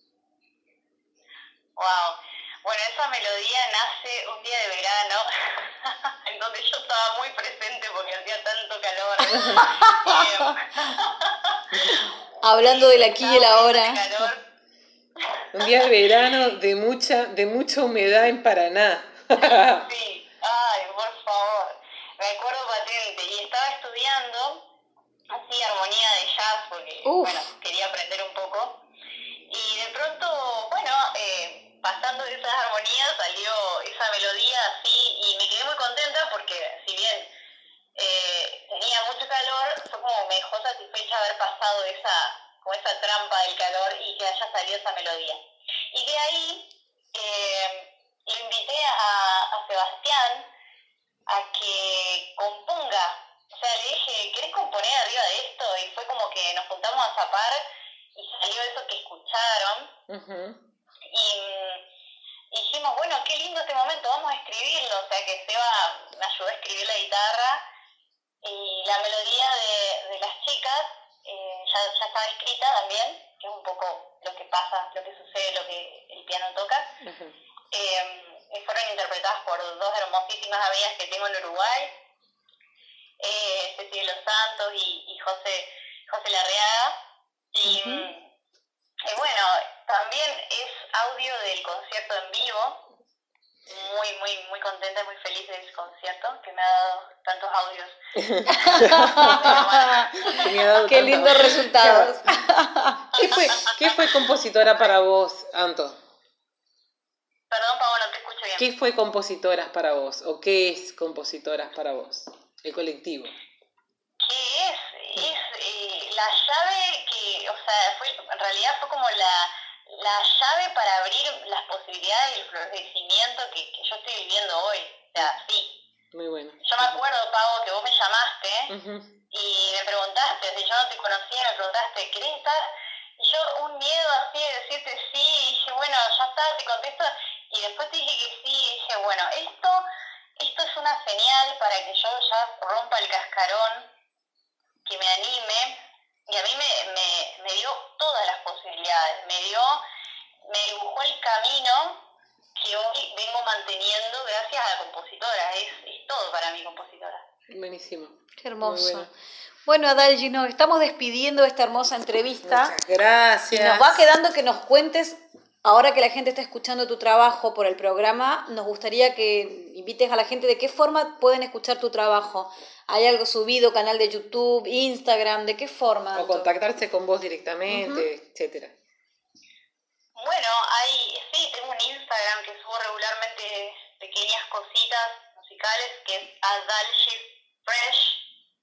Wow. Bueno, esa melodía nace un día de verano, en donde yo estaba muy presente porque hacía tanto calor. Hablando del aquí y el ahora. Un día de verano de mucha, de mucha humedad en Paraná. Sí, ay, por favor. Me acuerdo patente. Y estaba estudiando así armonía de jazz porque, Uf. bueno, quería aprender un poco. Y de pronto, bueno, eh, pasando de esas armonías salió esa melodía así y me quedé muy contenta porque si como esa trampa del calor y que haya salido esa melodía. Y de ahí eh, lo invité a, a Sebastián a que componga. O sea, le dije, ¿querés componer arriba de esto? Y fue como que nos juntamos a zapar y salió eso que escucharon. Uh-huh. Y, y dijimos, bueno, qué lindo este momento, vamos a escribirlo. O sea, que Seba me ayudó a escribir la guitarra y la melodía de, de las chicas eh, ya, ya estaba escrita también, que es un poco lo que pasa, lo que sucede, lo que el piano toca. Uh-huh. Eh, y fueron interpretadas por dos hermosísimas amigas que tengo en Uruguay, eh, Cecilia Los Santos y, y José, José Larreaga. Y, uh-huh. y bueno, también es audio del concierto en vivo. Muy, muy, muy contenta y muy feliz de ese concierto que me ha dado tantos audios. me ha dado Qué lindos resultados. ¿Qué fue, ¿Qué fue Compositora para vos, Anto? Perdón, Pablo, no te escucho bien. ¿Qué fue Compositoras para vos? ¿O qué es Compositoras para vos? El colectivo. ¿Qué es? Es eh, la llave que, o sea, fue, en realidad fue como la... la llave para abrir las posibilidades y el florecimiento que, que yo estoy viviendo hoy. O sea, sí. Muy bueno. Yo me acuerdo, Pau, que vos me llamaste uh-huh. y me preguntaste, si yo no te conocía, me preguntaste, ¿querés estar? Y yo un miedo así de decirte sí, y dije, bueno, ya está, te contesto. Y después te dije que sí, y dije, bueno, esto, esto es una señal para que yo ya rompa el cascarón, que me anime. Y a mí me, me, me dio todas las posibilidades, me dio, me dibujó el camino que hoy vengo manteniendo gracias a la compositora. Es, es todo para mí, compositora. Buenísimo. Qué hermoso. Bueno, bueno Adalgi, nos estamos despidiendo de esta hermosa entrevista. Muchas gracias. Y nos va quedando que nos cuentes, ahora que la gente está escuchando tu trabajo por el programa, nos gustaría que invites a la gente de qué forma pueden escuchar tu trabajo. ¿Hay algo subido, canal de YouTube, Instagram? ¿De qué forma? O contactarse con vos directamente, uh-huh. etcétera. Bueno, hay, sí, tengo un Instagram que subo regularmente pequeñas cositas musicales, que es Adalgis Fresh,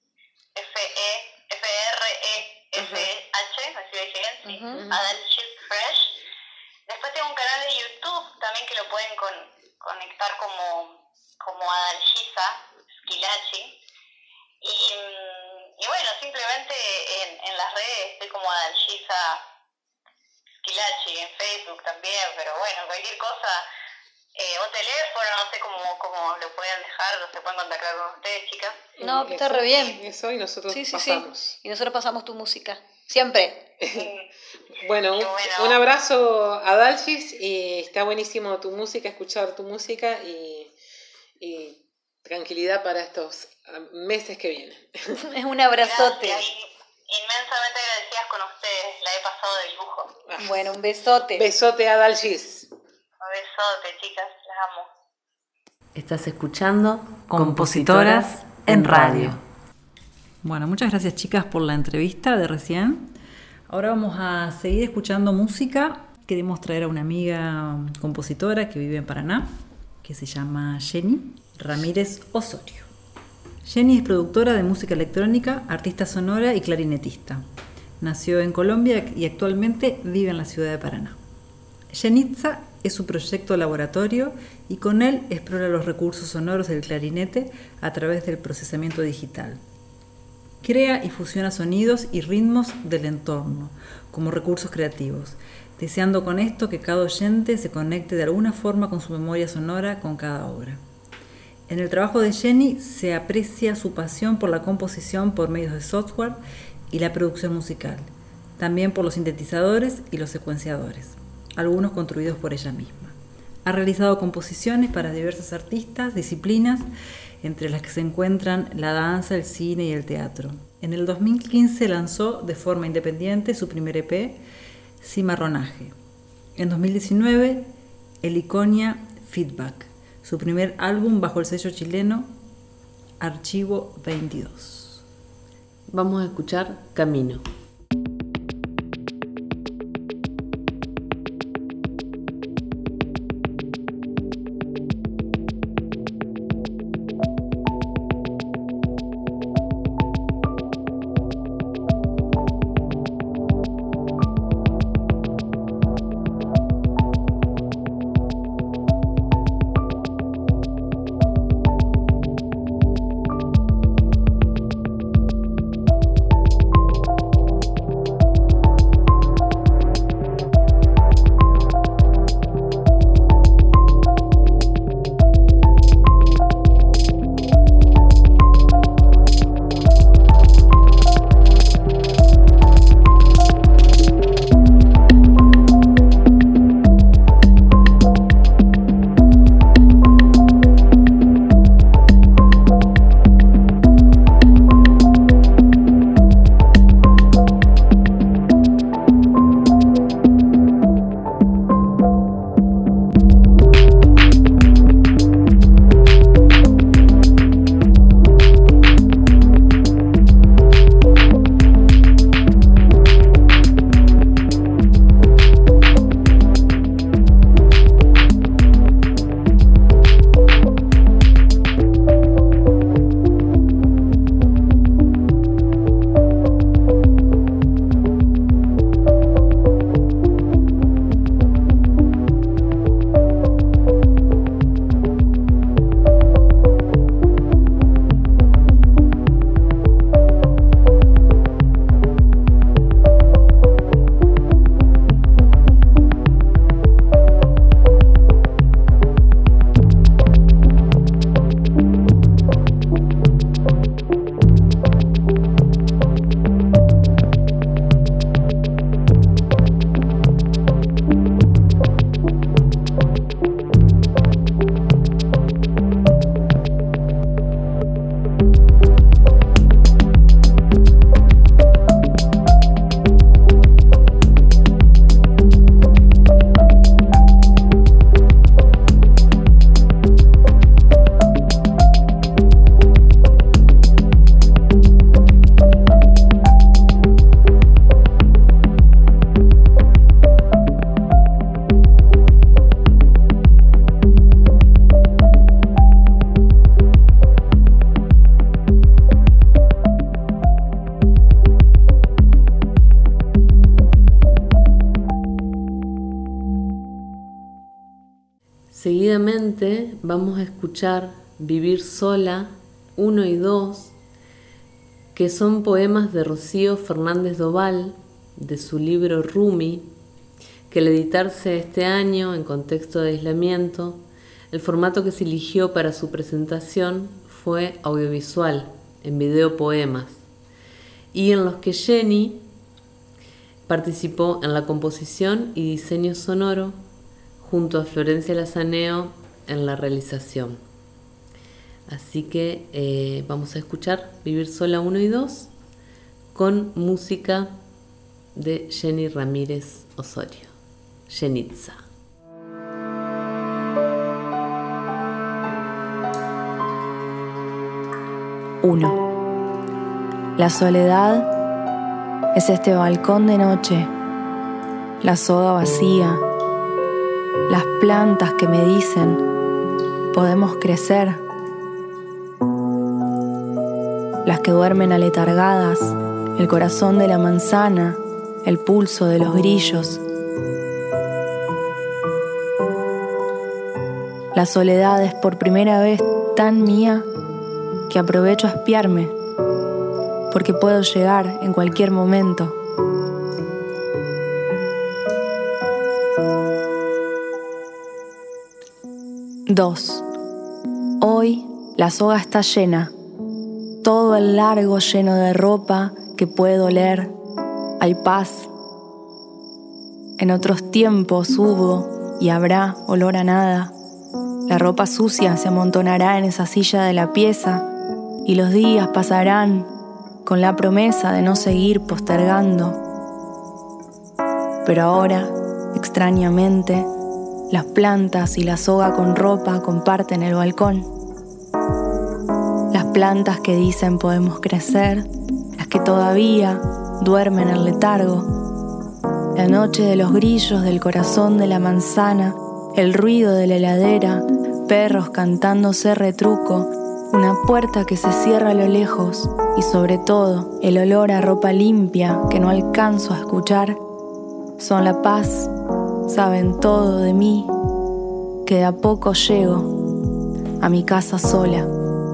F E F R E S H, así lo dije bien, sí, uh-huh. Adalgis Fresh. Después tengo un canal de YouTube también que lo pueden con, conectar como, como Adalgisa Schillaci. Y, y bueno, simplemente en, en las redes estoy como Adalgisa Schillaci, en Facebook también, pero bueno, cualquier cosa, eh, un teléfono, no sé cómo, cómo lo pueden dejar, o se pueden contactar con ustedes, chicas. No, está re bien. Eso y nosotros sí, sí, pasamos. Sí. Y nosotros pasamos tu música, siempre. Bueno, un, bueno, un abrazo a Adalgis, y está buenísimo tu música, escuchar tu música y, y tranquilidad para estos meses que vienen. Es un abrazote. Gracias. Inmensamente agradecidas con ustedes, la he pasado de lujo. Bueno, un besote. Besote a Adalgis. Un besote, chicas, las amo. Estás escuchando Compositoras en Radio. Bueno, muchas gracias, chicas, por la entrevista de recién. Ahora vamos a seguir escuchando música. Queremos traer a una amiga compositora que vive en Paraná, que se llama Jenny Ramírez Osorio. Jenny es productora de música electrónica, artista sonora y clarinetista. Nació en Colombia y actualmente vive en la ciudad de Paraná. Jenitza es su proyecto laboratorio y con él explora los recursos sonoros del clarinete a través del procesamiento digital. Crea y fusiona sonidos y ritmos del entorno como recursos creativos, deseando con esto que cada oyente se conecte de alguna forma con su memoria sonora con cada obra. En el trabajo de Jenny se aprecia su pasión por la composición por medios de software y la producción musical, también por los sintetizadores y los secuenciadores, algunos construidos por ella misma. Ha realizado composiciones para diversos artistas, disciplinas, entre las que se encuentran la danza, el cine y el teatro. En el dos mil quince lanzó de forma independiente su primer E P, Cimarronaje. En dos mil diecinueve, Heliconia Feedback, su primer álbum bajo el sello chileno Archivo veintidós. Vamos a escuchar Camino. Seguidamente vamos a escuchar Vivir sola uno y dos, que son poemas de Rocío Fernández Doval, de su libro Rumi, que al editarse este año en contexto de aislamiento, el formato que se eligió para su presentación fue audiovisual, en video poemas, y en los que Jenny participó en la composición y diseño sonoro junto a Florencia Lazaneo en la realización. Así que eh, vamos a escuchar Vivir sola uno y dos con música de Jenny Ramírez Osorio, Jenitza. uno. La soledad es este balcón de noche, la soga vacía, las plantas que me dicen podemos crecer, las que duermen aletargadas, el corazón de la manzana, el pulso de los grillos. La soledad es por primera vez tan mía que aprovecho a espiarme, porque puedo llegar en cualquier momento. Dos. Hoy la soga está llena, todo el largo lleno de ropa que puedo oler. Hay paz. En otros tiempos hubo y habrá olor a nada. La ropa sucia se amontonará en esa silla de la pieza y los días pasarán con la promesa de no seguir postergando. Pero ahora, extrañamente, las plantas y la soga con ropa comparten el balcón. Las plantas que dicen podemos crecer, las que todavía duermen en letargo. La noche de los grillos del corazón de la manzana, el ruido de la heladera, perros cantándose retruco, una puerta que se cierra a lo lejos y sobre todo el olor a ropa limpia que no alcanzo a escuchar, son la paz, saben todo de mí, que de a poco llego a mi casa sola.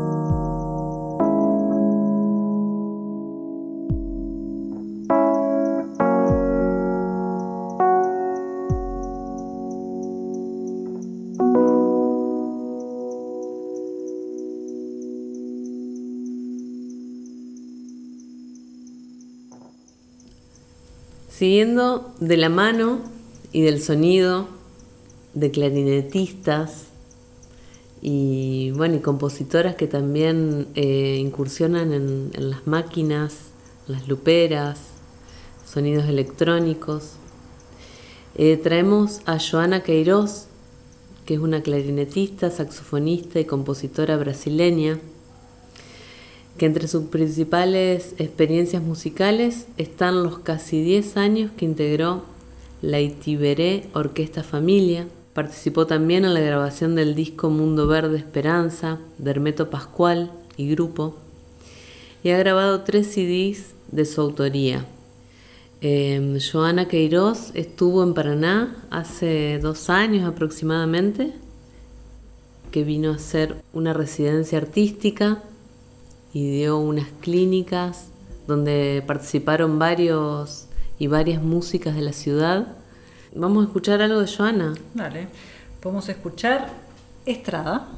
Siguiendo de la mano y del sonido de clarinetistas y, bueno, y compositoras que también eh, incursionan en, en las máquinas, las luperas, sonidos electrónicos, eh, traemos a Joana Queiroz, que es una clarinetista, saxofonista y compositora brasileña, que entre sus principales experiencias musicales están los casi diez años que integró la Itiberé Orquesta Familia. Participó también en la grabación del disco Mundo Verde Esperanza de Hermeto Pascual y grupo, y ha grabado tres C Ds de su autoría. Eh, Joana Queiroz estuvo en Paraná hace dos años aproximadamente, que vino a hacer una residencia artística y dio unas clínicas donde participaron varios y varias músicas de la ciudad. Vamos a escuchar algo de Joana. Dale, podemos escuchar Estrada.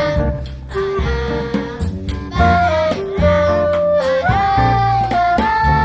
Para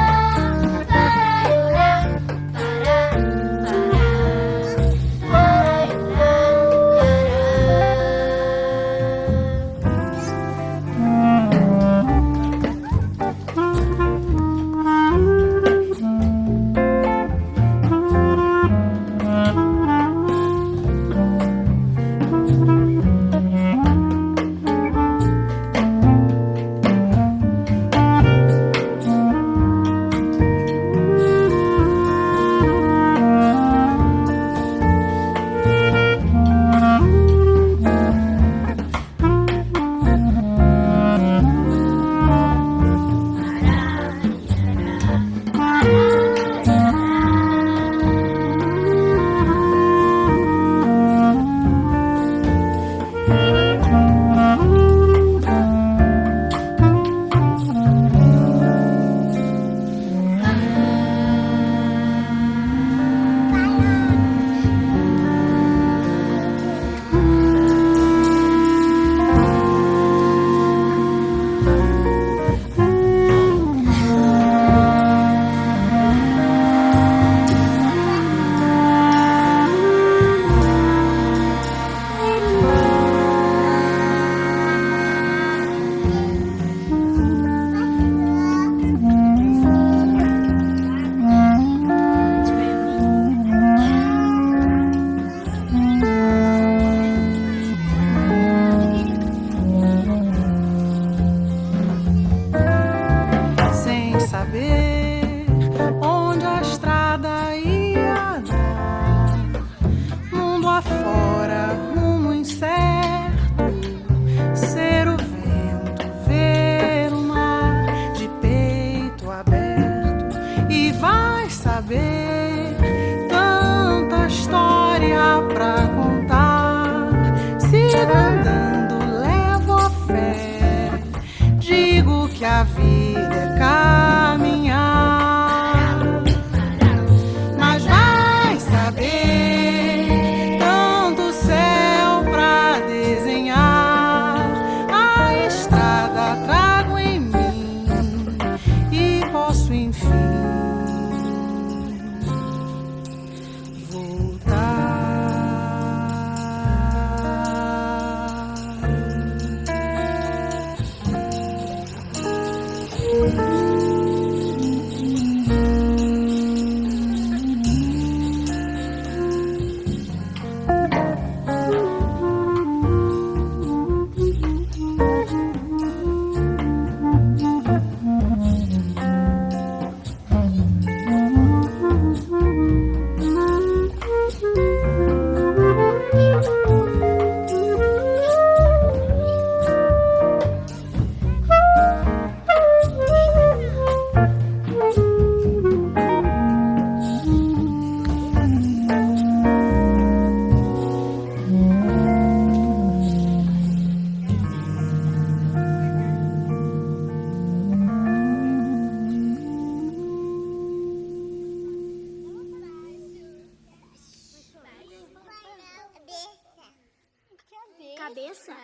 vais saber tanta história pra contar. Sigo andando, levo a fé, digo que a vida é caminhar. Mas vais saber tanto céu pra desenhar. A estrada trago em mim e posso enfim cabeça.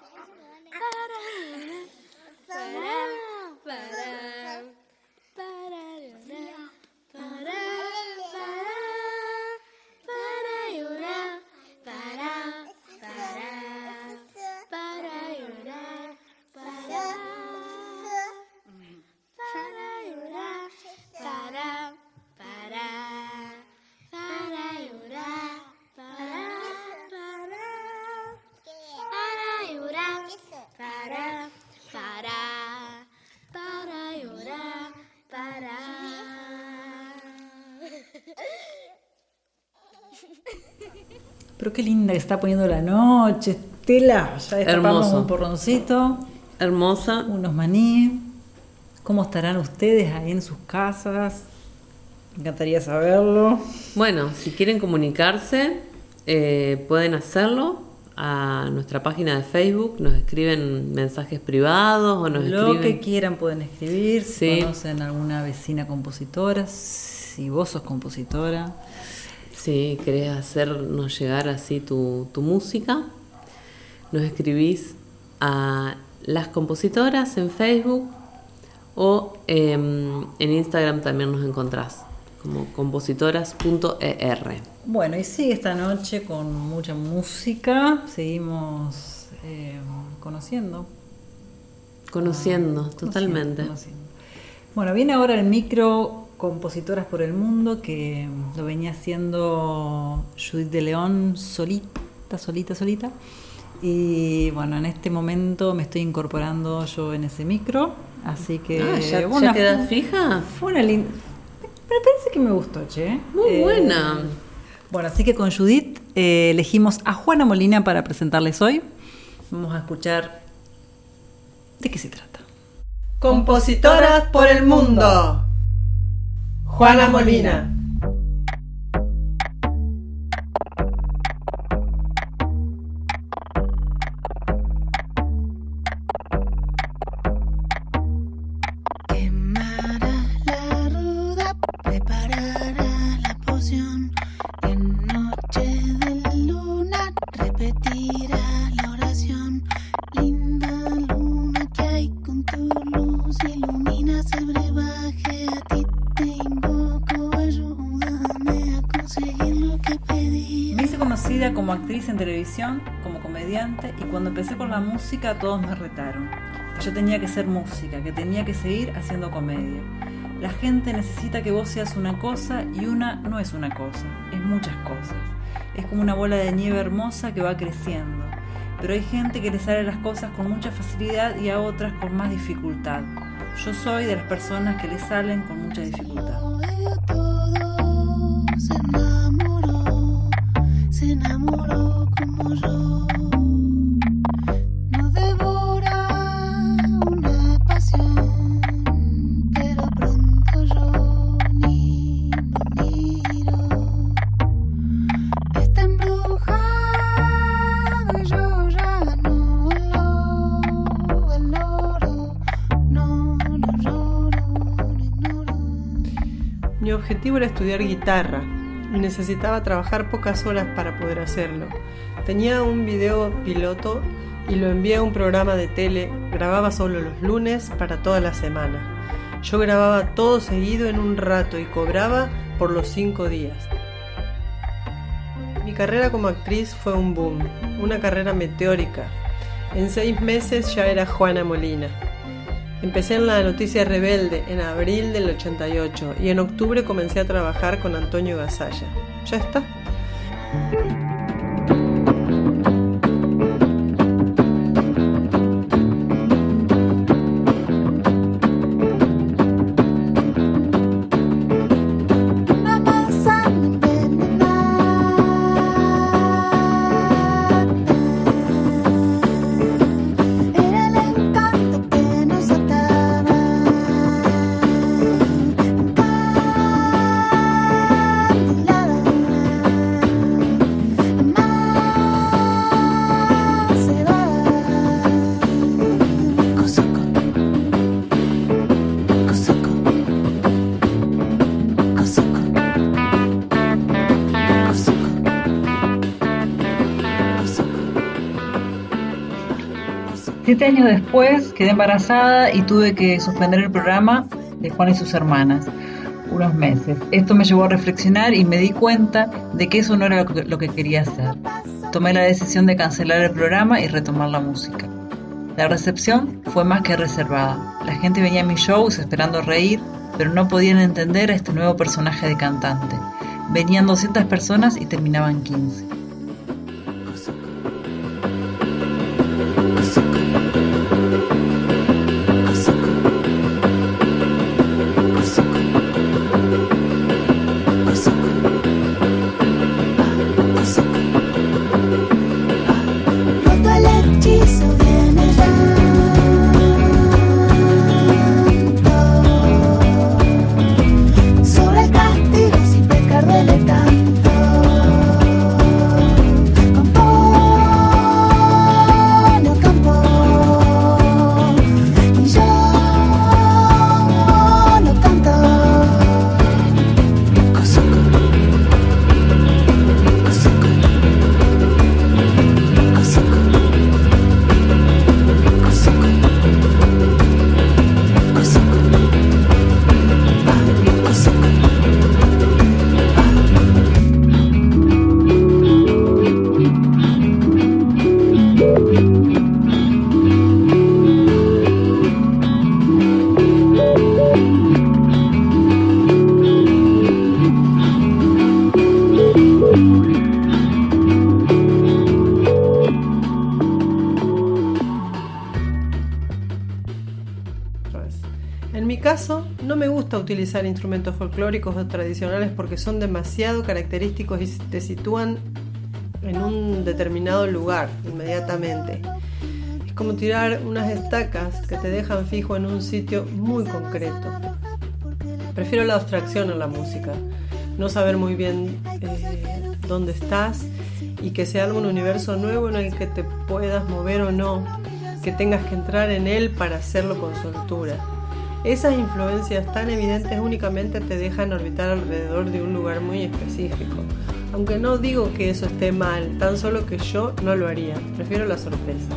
Pero qué linda que está poniendo la noche, Estela. Ya destapamos Hermoso. un porroncito. Hermosa. Unos maní. ¿Cómo estarán ustedes ahí en sus casas? Me encantaría saberlo. Bueno, si quieren comunicarse, eh, pueden hacerlo a nuestra página de Facebook. Nos escriben mensajes privados o nos Lo escriben... que quieran pueden escribir. Si Sí. conocen alguna vecina compositora, si vos sos compositora. Si querés hacernos llegar así tu, tu música, nos escribís a Las Compositoras en Facebook o eh, en Instagram también nos encontrás como compositoras punto e r. Bueno, y sigue esta noche con mucha música. Seguimos eh, conociendo. Conociendo, Ah, totalmente. conociendo. Bueno, viene ahora el micro Compositoras por el Mundo, que lo venía haciendo Judith de León solita, solita, solita. Y bueno, en este momento me estoy incorporando yo en ese micro. Así que... Ah, ¿ya, bueno, ya quedás fue- fija? Fue una linda... Me parece que me gustó, che. Muy Eh, buena. Bueno, así que con Judith eh, elegimos a Juana Molina para presentarles hoy. Vamos a escuchar de qué se trata. Compositoras por el mundo. Juana Molina. Quemarás la ruda, prepararás la poción. En noche de luna repetirás la oración. Linda luna que hay con tu luz, iluminas el brebaje. A ti te invoco, ayúdame a conseguir lo que pedí. Me hice conocida como actriz en televisión, como comediante, y cuando empecé con la música todos me retaron. Que yo tenía que ser música, que tenía que seguir haciendo comedia. La gente necesita que vos seas una cosa y una no es una cosa, es muchas cosas. Es como una bola de nieve hermosa que va creciendo. Pero hay gente que le sale las cosas con mucha facilidad y a otras con más dificultad. Yo soy de las personas que le salen con mucha dificultad. Se enamoró, se enamoró como yo. No devora una pasión, pero pronto yo ni objetivo era estudiar guitarra y necesitaba trabajar pocas horas para poder hacerlo. Tenía un video piloto y lo envié a un programa de tele, grababa solo los lunes para toda la semana. Yo grababa todo seguido en un rato y cobraba por los cinco días. Mi carrera como actriz fue un boom, una carrera meteórica. En seis meses ya era Juana Molina. Empecé en La Noticia Rebelde en abril del ochenta y ocho y en octubre comencé a trabajar con Antonio Gasalla. Ya está. Siete años después quedé embarazada y tuve que suspender el programa de Juan y sus hermanas unos meses. Esto me llevó a reflexionar y me di cuenta de que eso no era lo que, lo que quería hacer. Tomé la decisión de cancelar el programa y retomar la música. La recepción fue más que reservada. La gente venía a mis shows esperando reír, pero no podían entender a este nuevo personaje de cantante. Venían doscientas personas y terminaban quince. En mi caso, no me gusta utilizar instrumentos folclóricos o tradicionales porque son demasiado característicos y te sitúan en un determinado lugar inmediatamente. Es como tirar unas estacas que te dejan fijo en un sitio muy concreto. Prefiero la abstracción en la música, no saber muy bien eh, dónde estás y que sea algo un universo nuevo en el que te puedas mover o no, que tengas que entrar en él para hacerlo con soltura. Esas influencias tan evidentes únicamente te dejan orbitar alrededor de un lugar muy específico. Aunque no digo que eso esté mal, tan solo que yo no lo haría. Prefiero la sorpresa.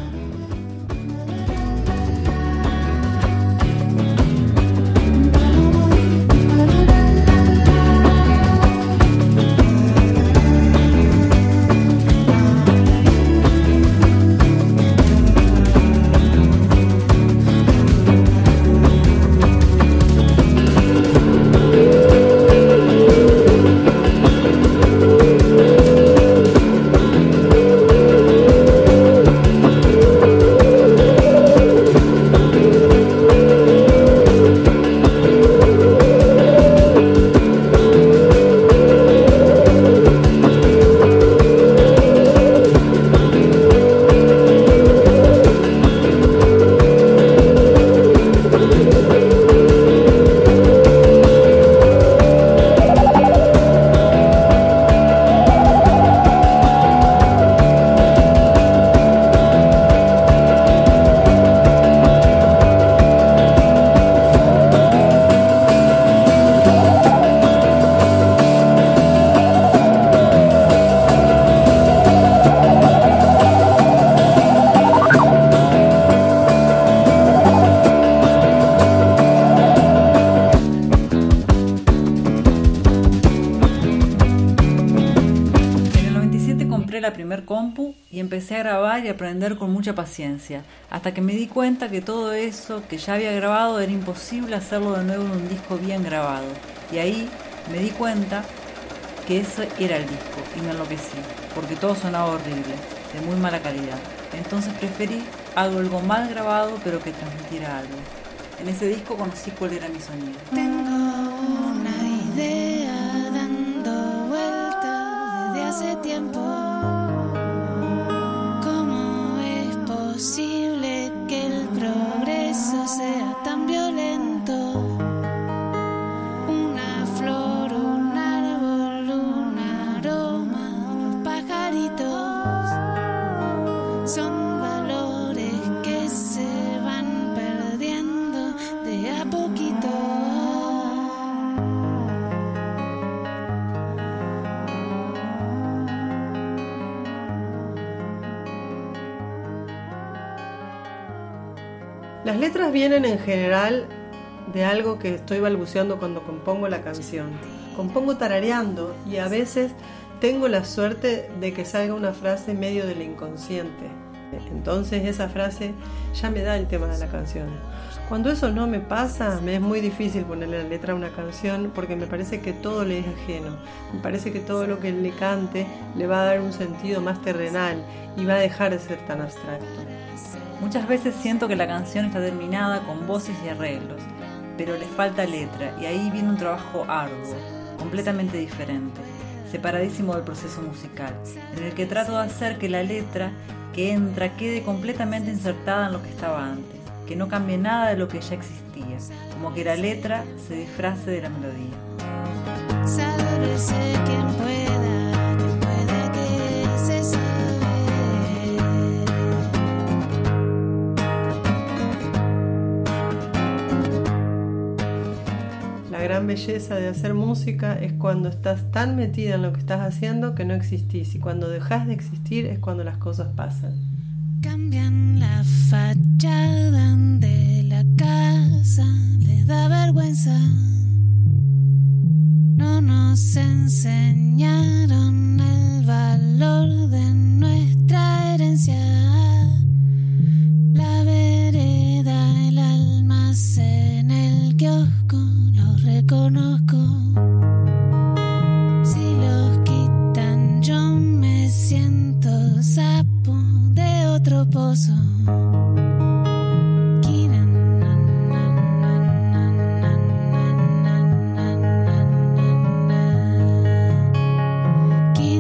la primer compu y empecé a grabar y aprender con mucha paciencia, hasta que me di cuenta que todo eso que ya había grabado era imposible hacerlo de nuevo en un disco bien grabado. Y ahí me di cuenta que ese era el disco y me enloquecí, porque todo sonaba horrible, de muy mala calidad. Entonces preferí algo mal grabado pero que transmitiera algo. En ese disco conocí cuál era mi sonido. Tengo una idea dando vueltas desde hace tiempo. ¿Cómo es posible que el progreso sea tan violento? Una flor, un árbol, un aroma, los pajaritos son valores que se van perdiendo de a poquito. Las letras vienen en general de algo que estoy balbuceando cuando compongo la canción. Compongo tarareando y a veces tengo la suerte de que salga una frase medio del inconsciente. Entonces esa frase ya me da el tema de la canción. Cuando eso no me pasa, me es muy difícil ponerle la letra a una canción porque me parece que todo le es ajeno. Me parece que todo lo que le cante le va a dar un sentido más terrenal y va a dejar de ser tan abstracto. Muchas veces siento que la canción está terminada con voces y arreglos, pero le falta letra y ahí viene un trabajo arduo, completamente diferente, separadísimo del proceso musical, en el que trato de hacer que la letra que entra quede completamente insertada en lo que estaba antes, que no cambie nada de lo que ya existía, como que la letra se disfrace de la melodía. Sálvese quien pueda, quien pueda que se salve. La gran belleza de hacer música es cuando estás tan metida en lo que estás haciendo que no existís, y cuando dejas de existir es cuando las cosas pasan. Cambian la fachada de la casa, les da vergüenza. No nos enseñaron el valor de nuestra herencia. La vereda, el almacén, el kiosco, lo reconozco. Si los quitan yo me siento sapo de otro pozo. Quina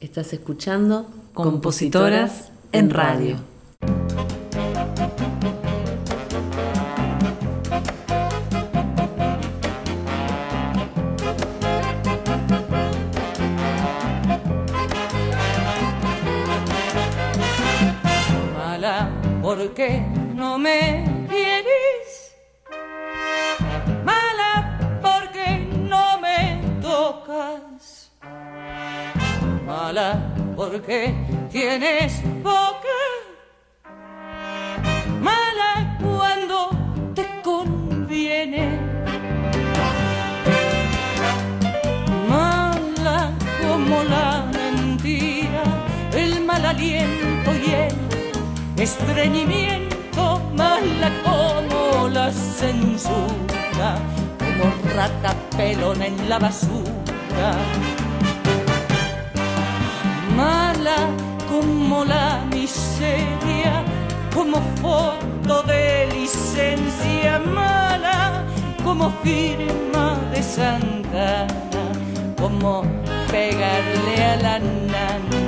Estás escuchando Compositoras en Radio. Mala, ¿por qué no me quieres? Mala, porque no me tocas. Mala, porque tienes boca. Mala cuando te conviene. Mala como la mentira, el mal aliento y el estreñimiento. Mala como la censura, como rata pelona en la basura. Mala como la miseria, como foto de licencia. Mala como firma de Santana, como pegarle a la nana.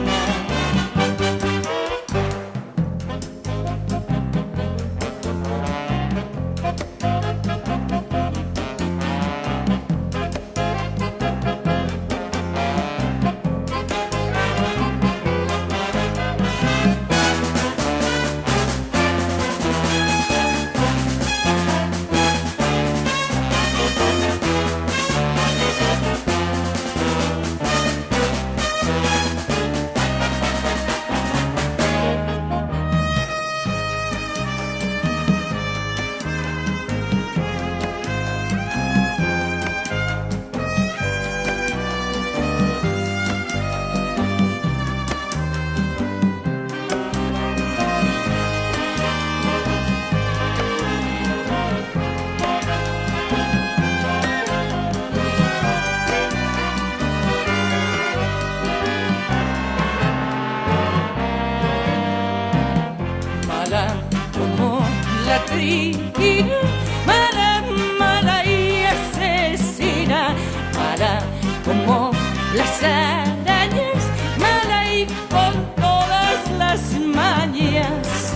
Mala, mala y asesina. Mala como las arañas, mala y con todas las mañas.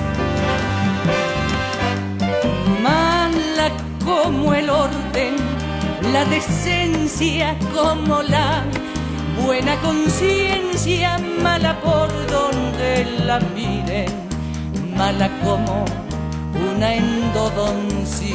Mala como el orden, la decencia, como la buena conciencia. Mala por donde la miren, mala como una endodoncia.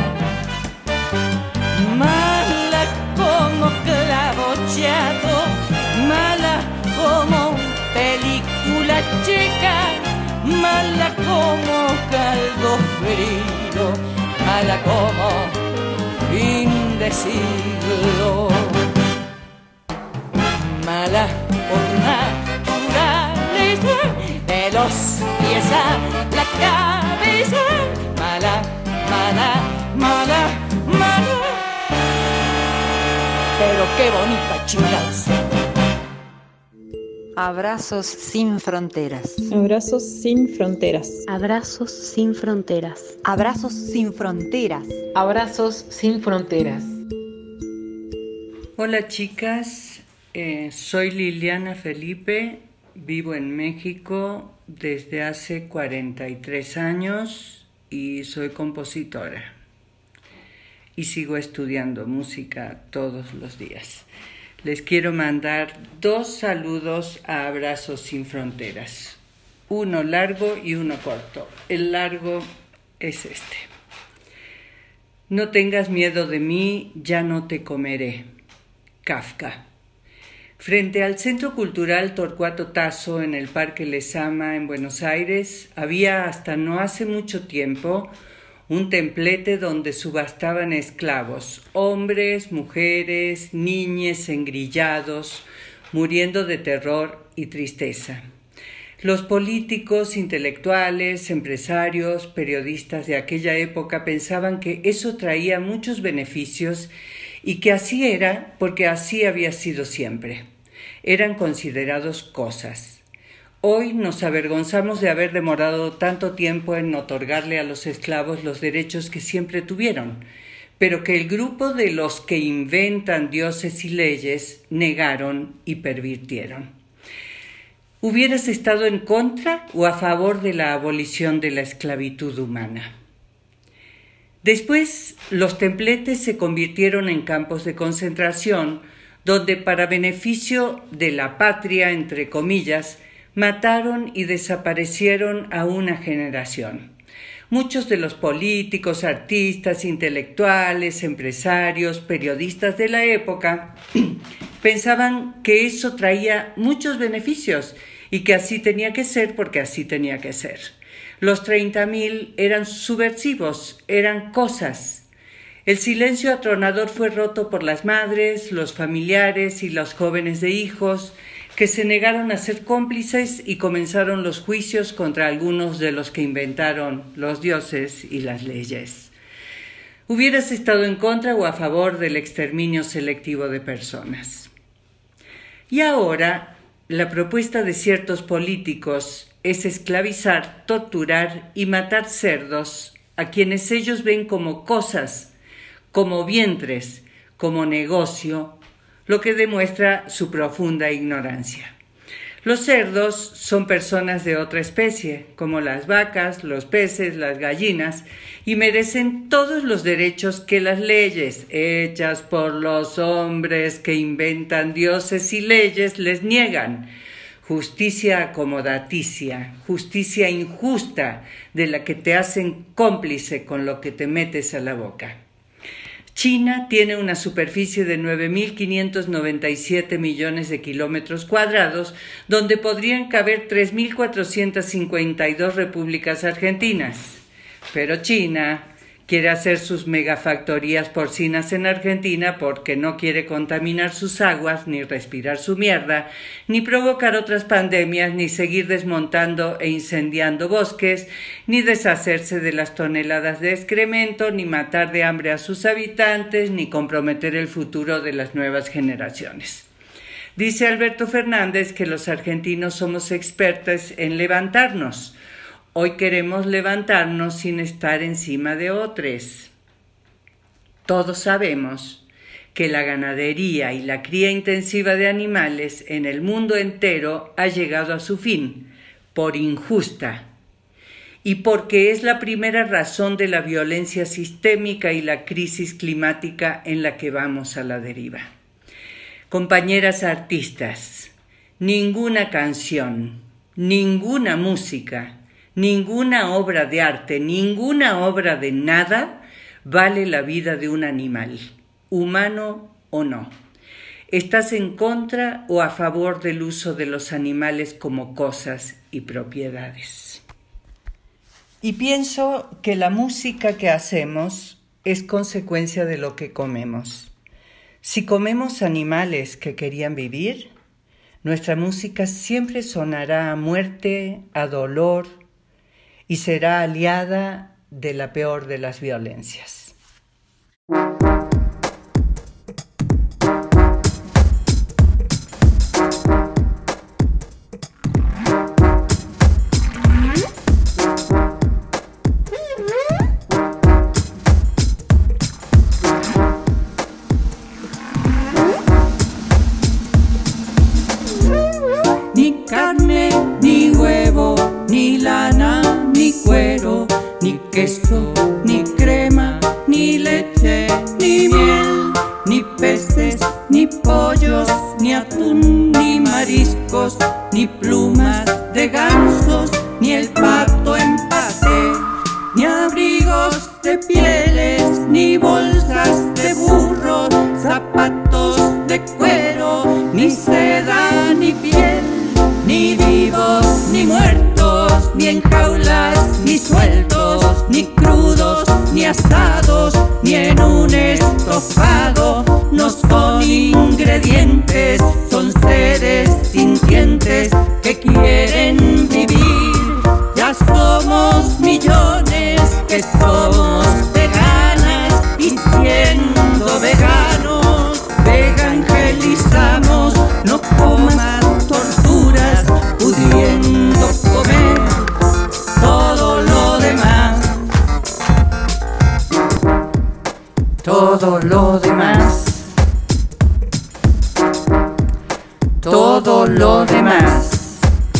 Mala como clavocheado, mala como película checa. Mala como caldo frío, mala como fin de siglo. Mala por naturaleza, de los pies a la cabeza. Mala, mala, mala, mala. Pero qué bonita, chingados. Abrazos sin fronteras. Abrazos sin fronteras. Abrazos sin fronteras. Abrazos sin fronteras. Abrazos sin fronteras. Hola chicas, eh, soy Liliana Felipe, vivo en México desde hace cuarenta y tres años y soy compositora. Y sigo estudiando música todos los días. Les quiero mandar dos saludos a Abrazos sin Fronteras. Uno largo y uno corto. El largo es este. No tengas miedo de mí, ya no te comeré. Kafka. Frente al Centro Cultural Torcuato Tasso en el Parque Lezama en Buenos Aires, había hasta no hace mucho tiempo un templete donde subastaban esclavos, hombres, mujeres, niñes engrillados, muriendo de terror y tristeza. Los políticos, intelectuales, empresarios, periodistas de aquella época pensaban que eso traía muchos beneficios y que así era porque así había sido siempre. Eran considerados cosas. Hoy nos avergonzamos de haber demorado tanto tiempo en otorgarle a los esclavos los derechos que siempre tuvieron, pero que el grupo de los que inventan dioses y leyes negaron y pervirtieron. ¿Hubieras estado en contra o a favor de la abolición de la esclavitud humana? Después, los templetes se convirtieron en campos de concentración donde, para beneficio de la patria, entre comillas, mataron y desaparecieron a una generación. Muchos de los políticos, artistas, intelectuales, empresarios, periodistas de la época pensaban que eso traía muchos beneficios y que así tenía que ser porque así tenía que ser. Los treinta mil eran subversivos, eran cosas. El silencio atronador fue roto por las madres, los familiares y los jóvenes de hijos que se negaron a ser cómplices y comenzaron los juicios contra algunos de los que inventaron los dioses y las leyes. ¿Hubieras estado en contra o a favor del exterminio selectivo de personas? Y ahora, la propuesta de ciertos políticos es esclavizar, torturar y matar cerdos a quienes ellos ven como cosas, como vientres, como negocio, lo que demuestra su profunda ignorancia. Los cerdos son personas de otra especie, como las vacas, los peces, las gallinas, y merecen todos los derechos que las leyes, hechas por los hombres que inventan dioses y leyes, les niegan. Justicia acomodaticia, justicia injusta, de la que te hacen cómplice con lo que te metes a la boca. China tiene una superficie de nueve mil quinientos noventa y siete millones de kilómetros cuadrados, donde podrían caber tres mil cuatrocientas cincuenta y dos repúblicas argentinas. Pero China quiere hacer sus megafactorías porcinas en Argentina porque no quiere contaminar sus aguas, ni respirar su mierda, ni provocar otras pandemias, ni seguir desmontando e incendiando bosques, ni deshacerse de las toneladas de excremento, ni matar de hambre a sus habitantes, ni comprometer el futuro de las nuevas generaciones. Dice Alberto Fernández que los argentinos somos expertos en levantarnos. Hoy queremos levantarnos sin estar encima de otros. Todos sabemos que la ganadería y la cría intensiva de animales en el mundo entero ha llegado a su fin, por injusta, y porque es la primera razón de la violencia sistémica y la crisis climática en la que vamos a la deriva. Compañeras artistas, ninguna canción, ninguna música, ninguna obra de arte, ninguna obra de nada vale la vida de un animal, humano o no. ¿Estás en contra o a favor del uso de los animales como cosas y propiedades? Y pienso que la música que hacemos es consecuencia de lo que comemos. Si comemos animales que querían vivir, nuestra música siempre sonará a muerte, a dolor, y será aliada de la peor de las violencias. Ni carne, ni huevo, ni lana, ni cuero, ni queso, ni crema, ni leche, ni miel, ni peces, ni pollos, ni atún, ni mariscos, ni plumas de gansos, ni el pato en paté, ni abrigos de pieles, ni bolsas de burro, zapatos de cuero, ni seda, ni piel, ni vivos, ni muertos, ni en jaulas, ni sueltos, ni crudos, ni asados, ni en un estofado. No son ingredientes, son seres sintientes que quieren vivir. Ya somos millones que somos veganas y siendo veganos, vegangelizamos. No comas torturas pudiendo comer todo lo demás. Todo lo demás. Todo lo demás.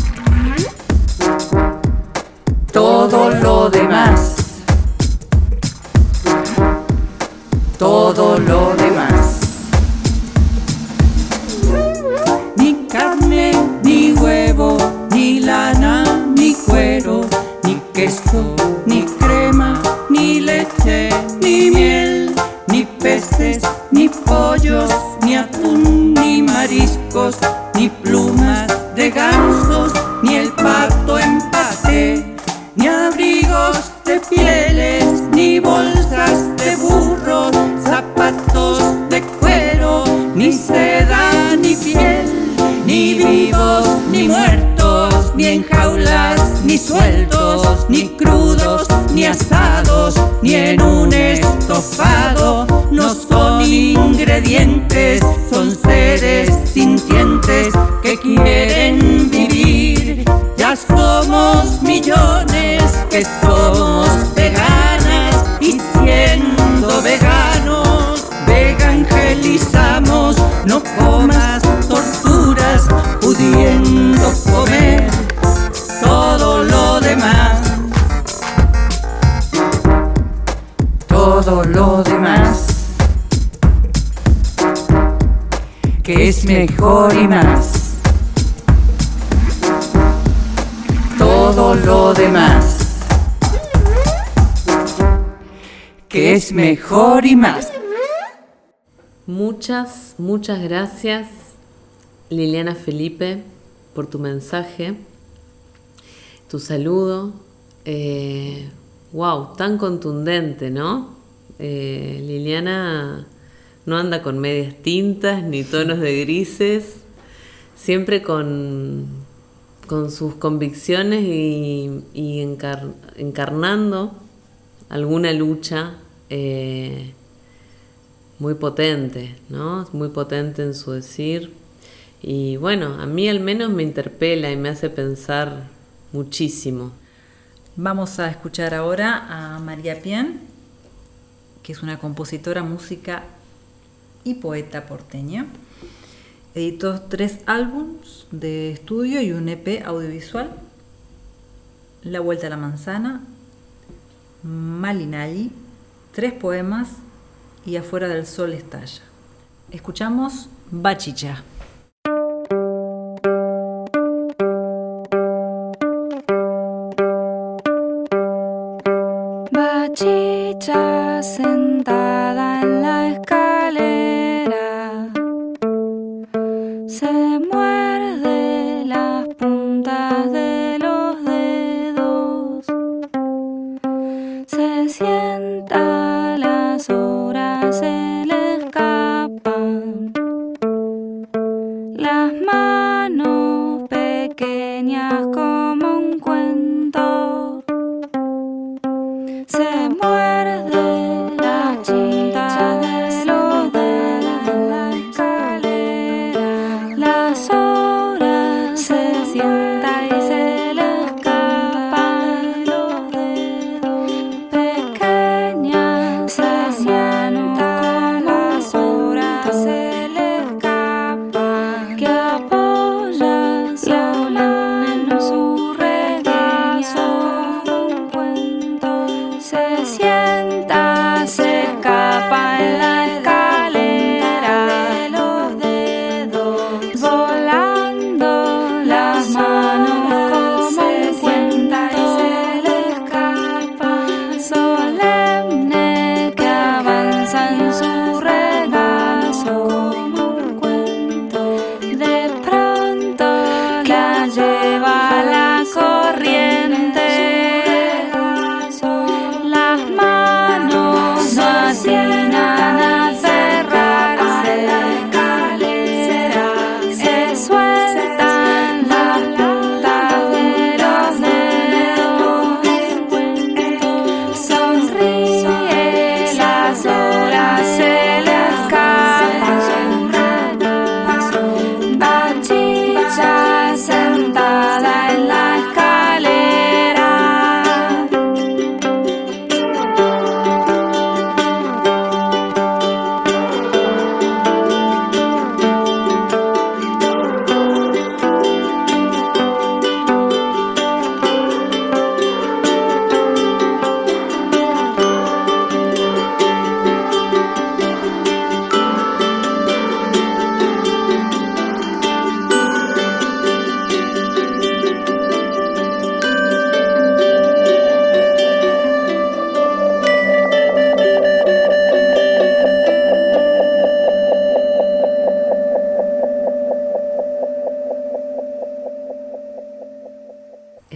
frescos, ni plumas de gansos, ni el pato en paté, ni abrigos de pieles, ni bolsas de burro, zapatos de cuero, ni seda ni piel, ni vivos ni muertos, ni en jaulas ni sueltos, ni crudos ni asados, ni en un estofado. No son ingredientes, son seres sintientes que quieren vivir. Ya somos millones que somos veganas, y siendo veganos vegangelizamos. No comas torturas pudiendo comer todo lo demás. Todo lo demás que es mejor y más. Todo lo demás que es mejor y más. Muchas, muchas gracias, Liliana Felipe, por tu mensaje, tu saludo. Eh, wow, tan contundente, ¿no? Eh, Liliana no anda con medias tintas ni tonos de grises, siempre con, con sus convicciones y, y encar, encarnando alguna lucha eh, muy potente, ¿no? Muy potente en su decir. Y bueno, a mí al menos me interpela y me hace pensar muchísimo. Vamos a escuchar ahora a María Pien, que es una compositora, música y poeta porteña. Editó tres álbumes de estudio y un E P audiovisual: La Vuelta a la Manzana, Malinalli, tres poemas y Afuera del Sol Estalla. Escuchamos Bachicha. Bachicha sentada en la escalera, se muerde las puntas de los dedos, se sienta, las horas se le escapan, las manos pequeñas como un cuento. Se muerde la punta de los dedos en la escalera, las horas se sienta y se le escapan los dedos pequeñas, se sienta, las horas se le escapan, que apoya sola en su regazo un cuento. Se sienta, se escapa en la escalera de los dedos, vola.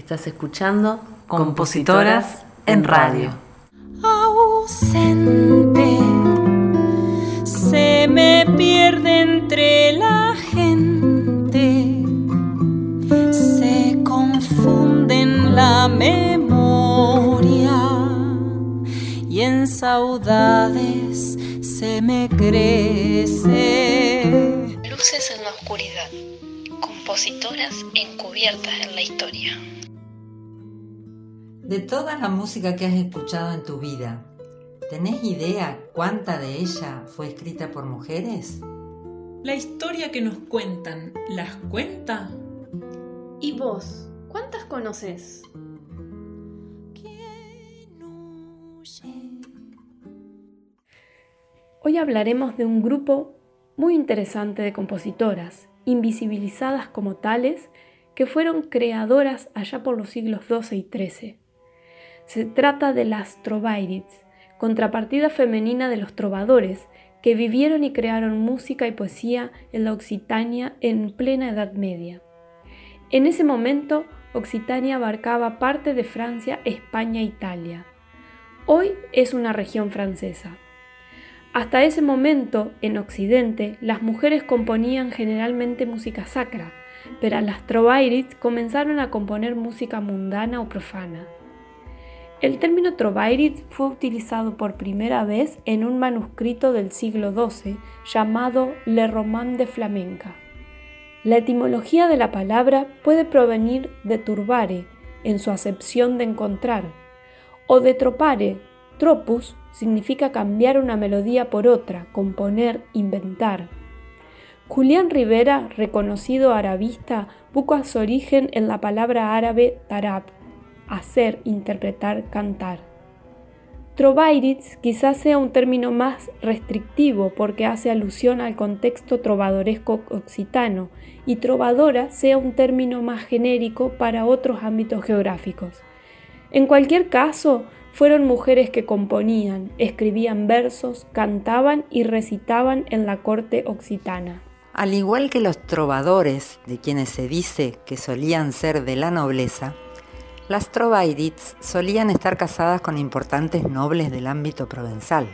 Estás escuchando Compositoras en Radio. Ausente, se me pierde entre la gente, se confunde en la memoria y en saudades se me crece. Luces en la oscuridad, compositoras encubiertas en la historia. De toda la música que has escuchado en tu vida, ¿tenés idea cuánta de ella fue escrita por mujeres? La historia que nos cuentan, ¿las cuenta? ¿Y vos, cuántas conoces? Hoy hablaremos de un grupo muy interesante de compositoras, invisibilizadas como tales, que fueron creadoras allá por los siglos doce y trece. Se trata de las Trovairids, contrapartida femenina de los trovadores, que vivieron y crearon música y poesía en la Occitania en plena Edad Media. En ese momento, Occitania abarcaba parte de Francia, España e Italia. Hoy es una región francesa. Hasta ese momento, en Occidente, las mujeres componían generalmente música sacra, pero las Trovairids comenzaron a componer música mundana o profana. El término Trovairids fue utilizado por primera vez en un manuscrito del siglo doce llamado Le Roman de Flamenca. La etimología de la palabra puede provenir de turbare, en su acepción de encontrar, o de tropare. Tropus significa cambiar una melodía por otra, componer, inventar. Julián Rivera, reconocido arabista, busca su origen en la palabra árabe tarab, hacer, interpretar, cantar. Trovairids quizás sea un término más restrictivo porque hace alusión al contexto trovadoresco occitano y trovadora sea un término más genérico para otros ámbitos geográficos. En cualquier caso, fueron mujeres que componían, escribían versos, cantaban y recitaban en la corte occitana. Al igual que los trovadores, de quienes se dice que solían ser de la nobleza, las Trovairids solían estar casadas con importantes nobles del ámbito provenzal.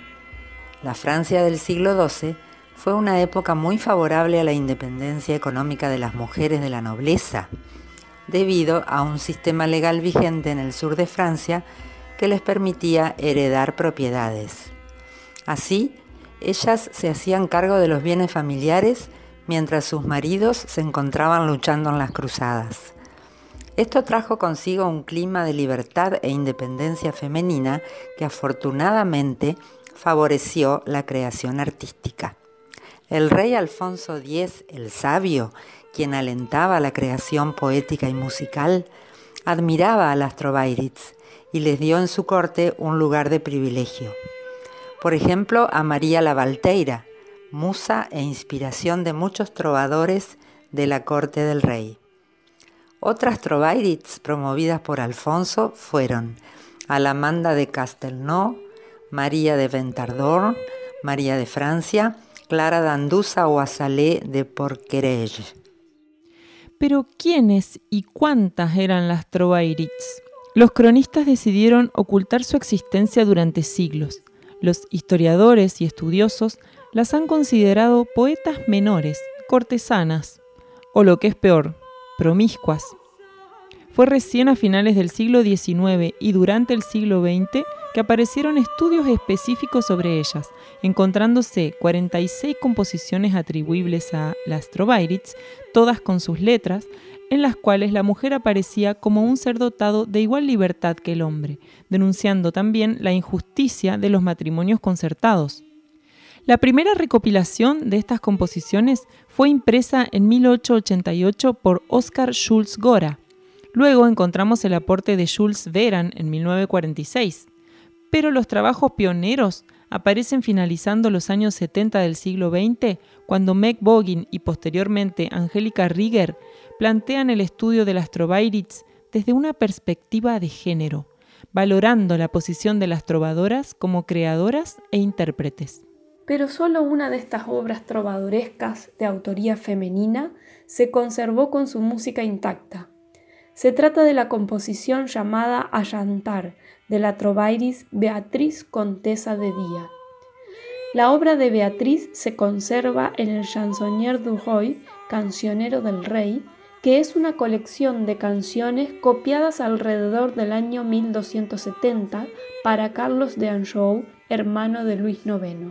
La Francia del siglo doce fue una época muy favorable a la independencia económica de las mujeres de la nobleza, debido a un sistema legal vigente en el sur de Francia que les permitía heredar propiedades. Así, ellas se hacían cargo de los bienes familiares mientras sus maridos se encontraban luchando en las cruzadas. Esto trajo consigo un clima de libertad e independencia femenina que afortunadamente favoreció la creación artística. El rey Alfonso X el Sabio, quien alentaba la creación poética y musical, admiraba a las Trovairids y les dio en su corte un lugar de privilegio. Por ejemplo, a María la Valteira, musa e inspiración de muchos trovadores de la corte del rey. Otras Trovairids promovidas por Alfonso fueron Alamanda de Castelnau, María de Ventardorn, María de Francia, Clara d'Anduza o Azalée de Porquerolles. Pero ¿quiénes y cuántas eran las Trovairids? Los cronistas decidieron ocultar su existencia durante siglos. Los historiadores y estudiosos las han considerado poetas menores, cortesanas, o lo que es peor, promiscuas. Fue recién a finales del siglo diecinueve y durante el siglo veinte que aparecieron estudios específicos sobre ellas, encontrándose cuarenta y seis composiciones atribuibles a las Trovairids, todas con sus letras, en las cuales la mujer aparecía como un ser dotado de igual libertad que el hombre, denunciando también la injusticia de los matrimonios concertados. La primera recopilación de estas composiciones fue impresa en mil ochocientos ochenta y ocho por Oskar Schulz Gora. Luego encontramos el aporte de Jules Veran en mil novecientos cuarenta y seis. Pero los trabajos pioneros aparecen finalizando los años setenta del siglo veinte, cuando Meg Bogin y posteriormente Angélica Rieger plantean el estudio de las Trovairids desde una perspectiva de género, valorando la posición de las trovadoras como creadoras e intérpretes. Pero solo una de estas obras trovadorescas de autoría femenina se conservó con su música intacta. Se trata de la composición llamada Allantar, de la trovairis Beatriz Contesa de Día. La obra de Beatriz se conserva en el Chansonnier du Roi, Cancionero del Rey, que es una colección de canciones copiadas alrededor del año mil doscientos setenta para Carlos de Anjou, hermano de Luis noveno.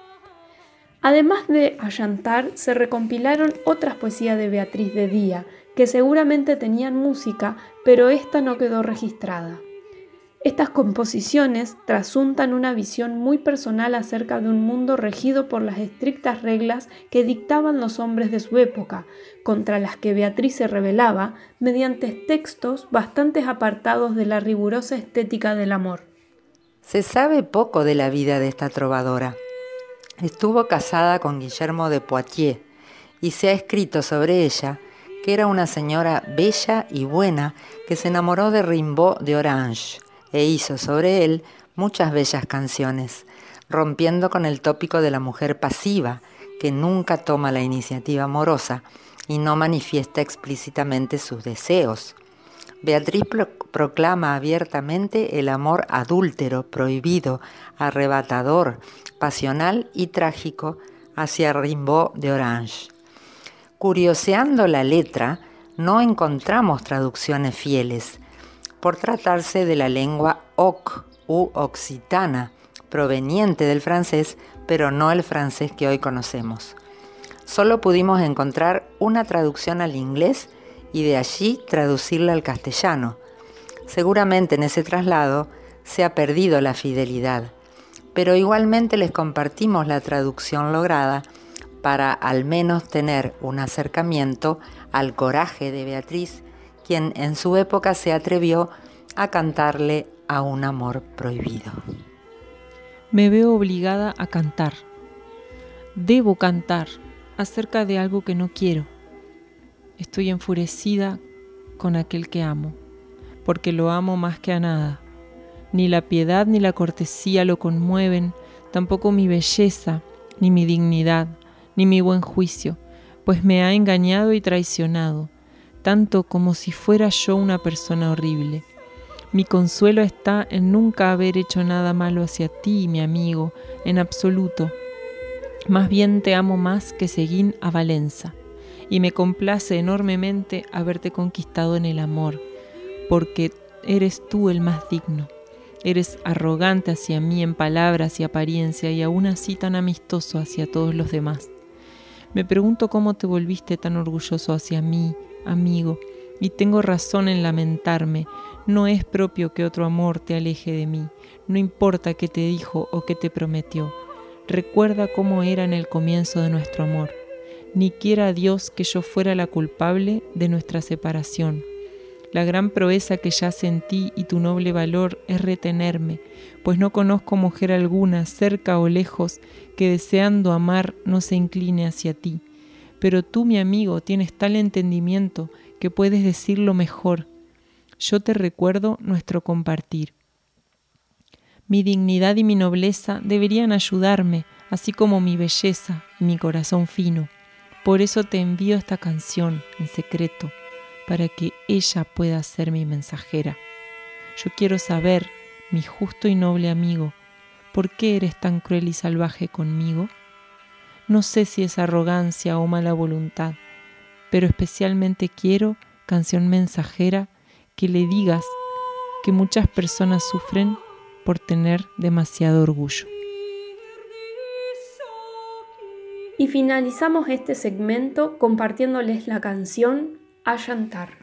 Además de Allantar, se recompilaron otras poesías de Beatriz de Día, que seguramente tenían música, pero esta no quedó registrada. Estas composiciones trasuntan una visión muy personal acerca de un mundo regido por las estrictas reglas que dictaban los hombres de su época, contra las que Beatriz se rebelaba mediante textos bastante apartados de la rigurosa estética del amor. Se sabe poco de la vida de esta trovadora. Estuvo casada con Guillermo de Poitiers y se ha escrito sobre ella que era una señora bella y buena que se enamoró de Rimbaud de Orange e hizo sobre él muchas bellas canciones, rompiendo con el tópico de la mujer pasiva, que nunca toma la iniciativa amorosa y no manifiesta explícitamente sus deseos. Beatriz pro- proclama abiertamente el amor adúltero, prohibido, arrebatador, pasional y trágico hacia Rimbaud de Orange. Curioseando la letra, no encontramos traducciones fieles, por tratarse de la lengua oc u occitana, proveniente del francés, pero no el francés que hoy conocemos. Solo pudimos encontrar una traducción al inglés y de allí traducirla al castellano. Seguramente en ese traslado se ha perdido la fidelidad, pero igualmente les compartimos la traducción lograda para al menos tener un acercamiento al coraje de Beatriz, quien en su época se atrevió a cantarle a un amor prohibido. Me veo obligada a cantar. Debo cantar acerca de algo que no quiero. Estoy enfurecida con aquel que amo, porque lo amo más que a nada. Ni la piedad ni la cortesía lo conmueven, tampoco mi belleza, ni mi dignidad, ni mi buen juicio, pues me ha engañado y traicionado, tanto como si fuera yo una persona horrible. Mi consuelo está en nunca haber hecho nada malo hacia ti, mi amigo, en absoluto. Más bien te amo más que Seguín a Valenza, y me complace enormemente haberte conquistado en el amor, porque eres tú el más digno. Eres arrogante hacia mí en palabras y apariencia, y aún así tan amistoso hacia todos los demás. Me pregunto cómo te volviste tan orgulloso hacia mí, amigo, y tengo razón en lamentarme. No es propio que otro amor te aleje de mí, no importa qué te dijo o qué te prometió. Recuerda cómo era en el comienzo de nuestro amor. Ni quiera Dios que yo fuera la culpable de nuestra separación. La gran proeza que yace en ti y tu noble valor es retenerme, pues no conozco mujer alguna, cerca o lejos, que deseando amar no se incline hacia ti. Pero tú, mi amigo, tienes tal entendimiento que puedes decirlo mejor. Yo te recuerdo nuestro compartir. Mi dignidad y mi nobleza deberían ayudarme, así como mi belleza y mi corazón fino. Por eso te envío esta canción en secreto, para que ella pueda ser mi mensajera. Yo quiero saber, mi justo y noble amigo, ¿por qué eres tan cruel y salvaje conmigo? No sé si es arrogancia o mala voluntad, pero especialmente quiero, canción mensajera, que le digas que muchas personas sufren por tener demasiado orgullo. Y finalizamos este segmento compartiéndoles la canción Allantar.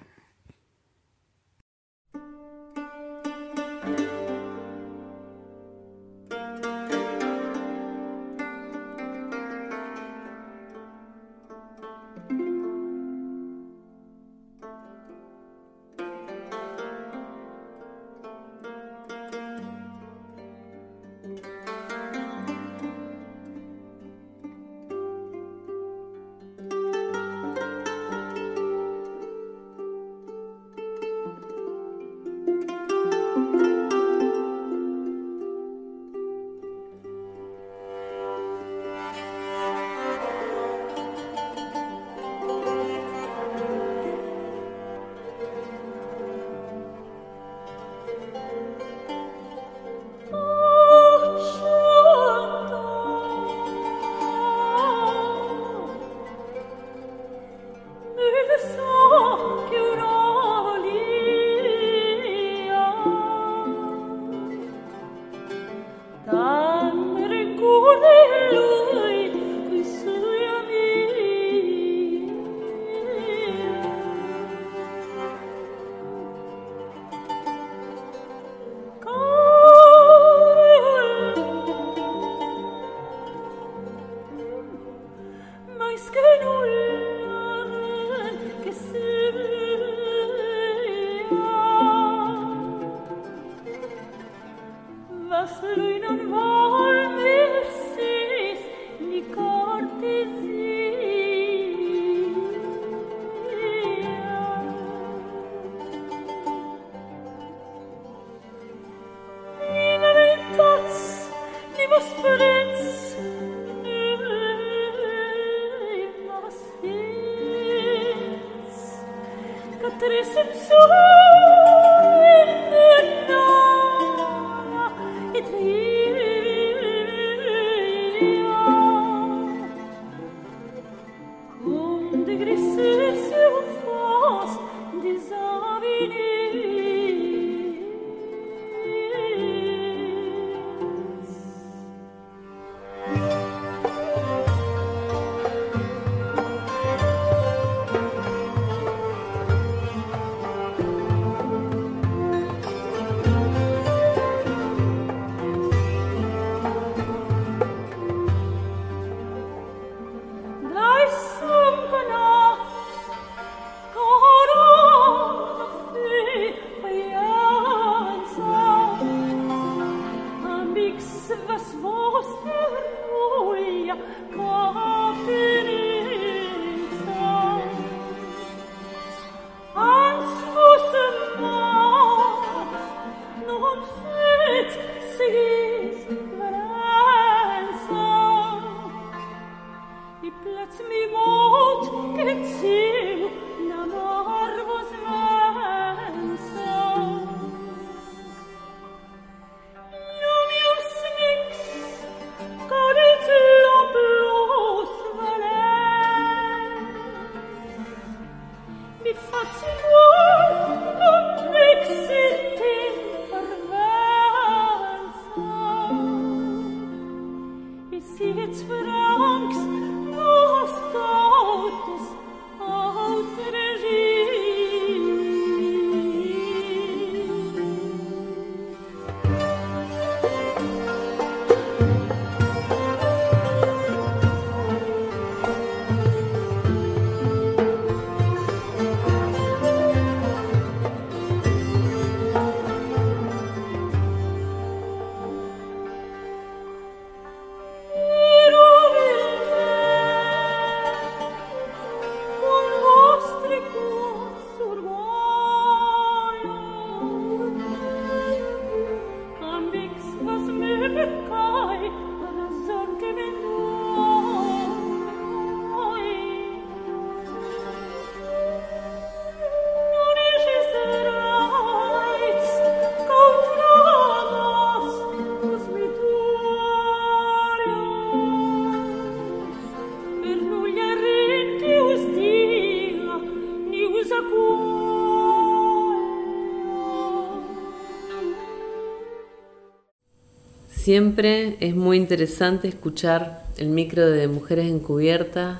Siempre es muy interesante escuchar el micro de Mujeres Encubiertas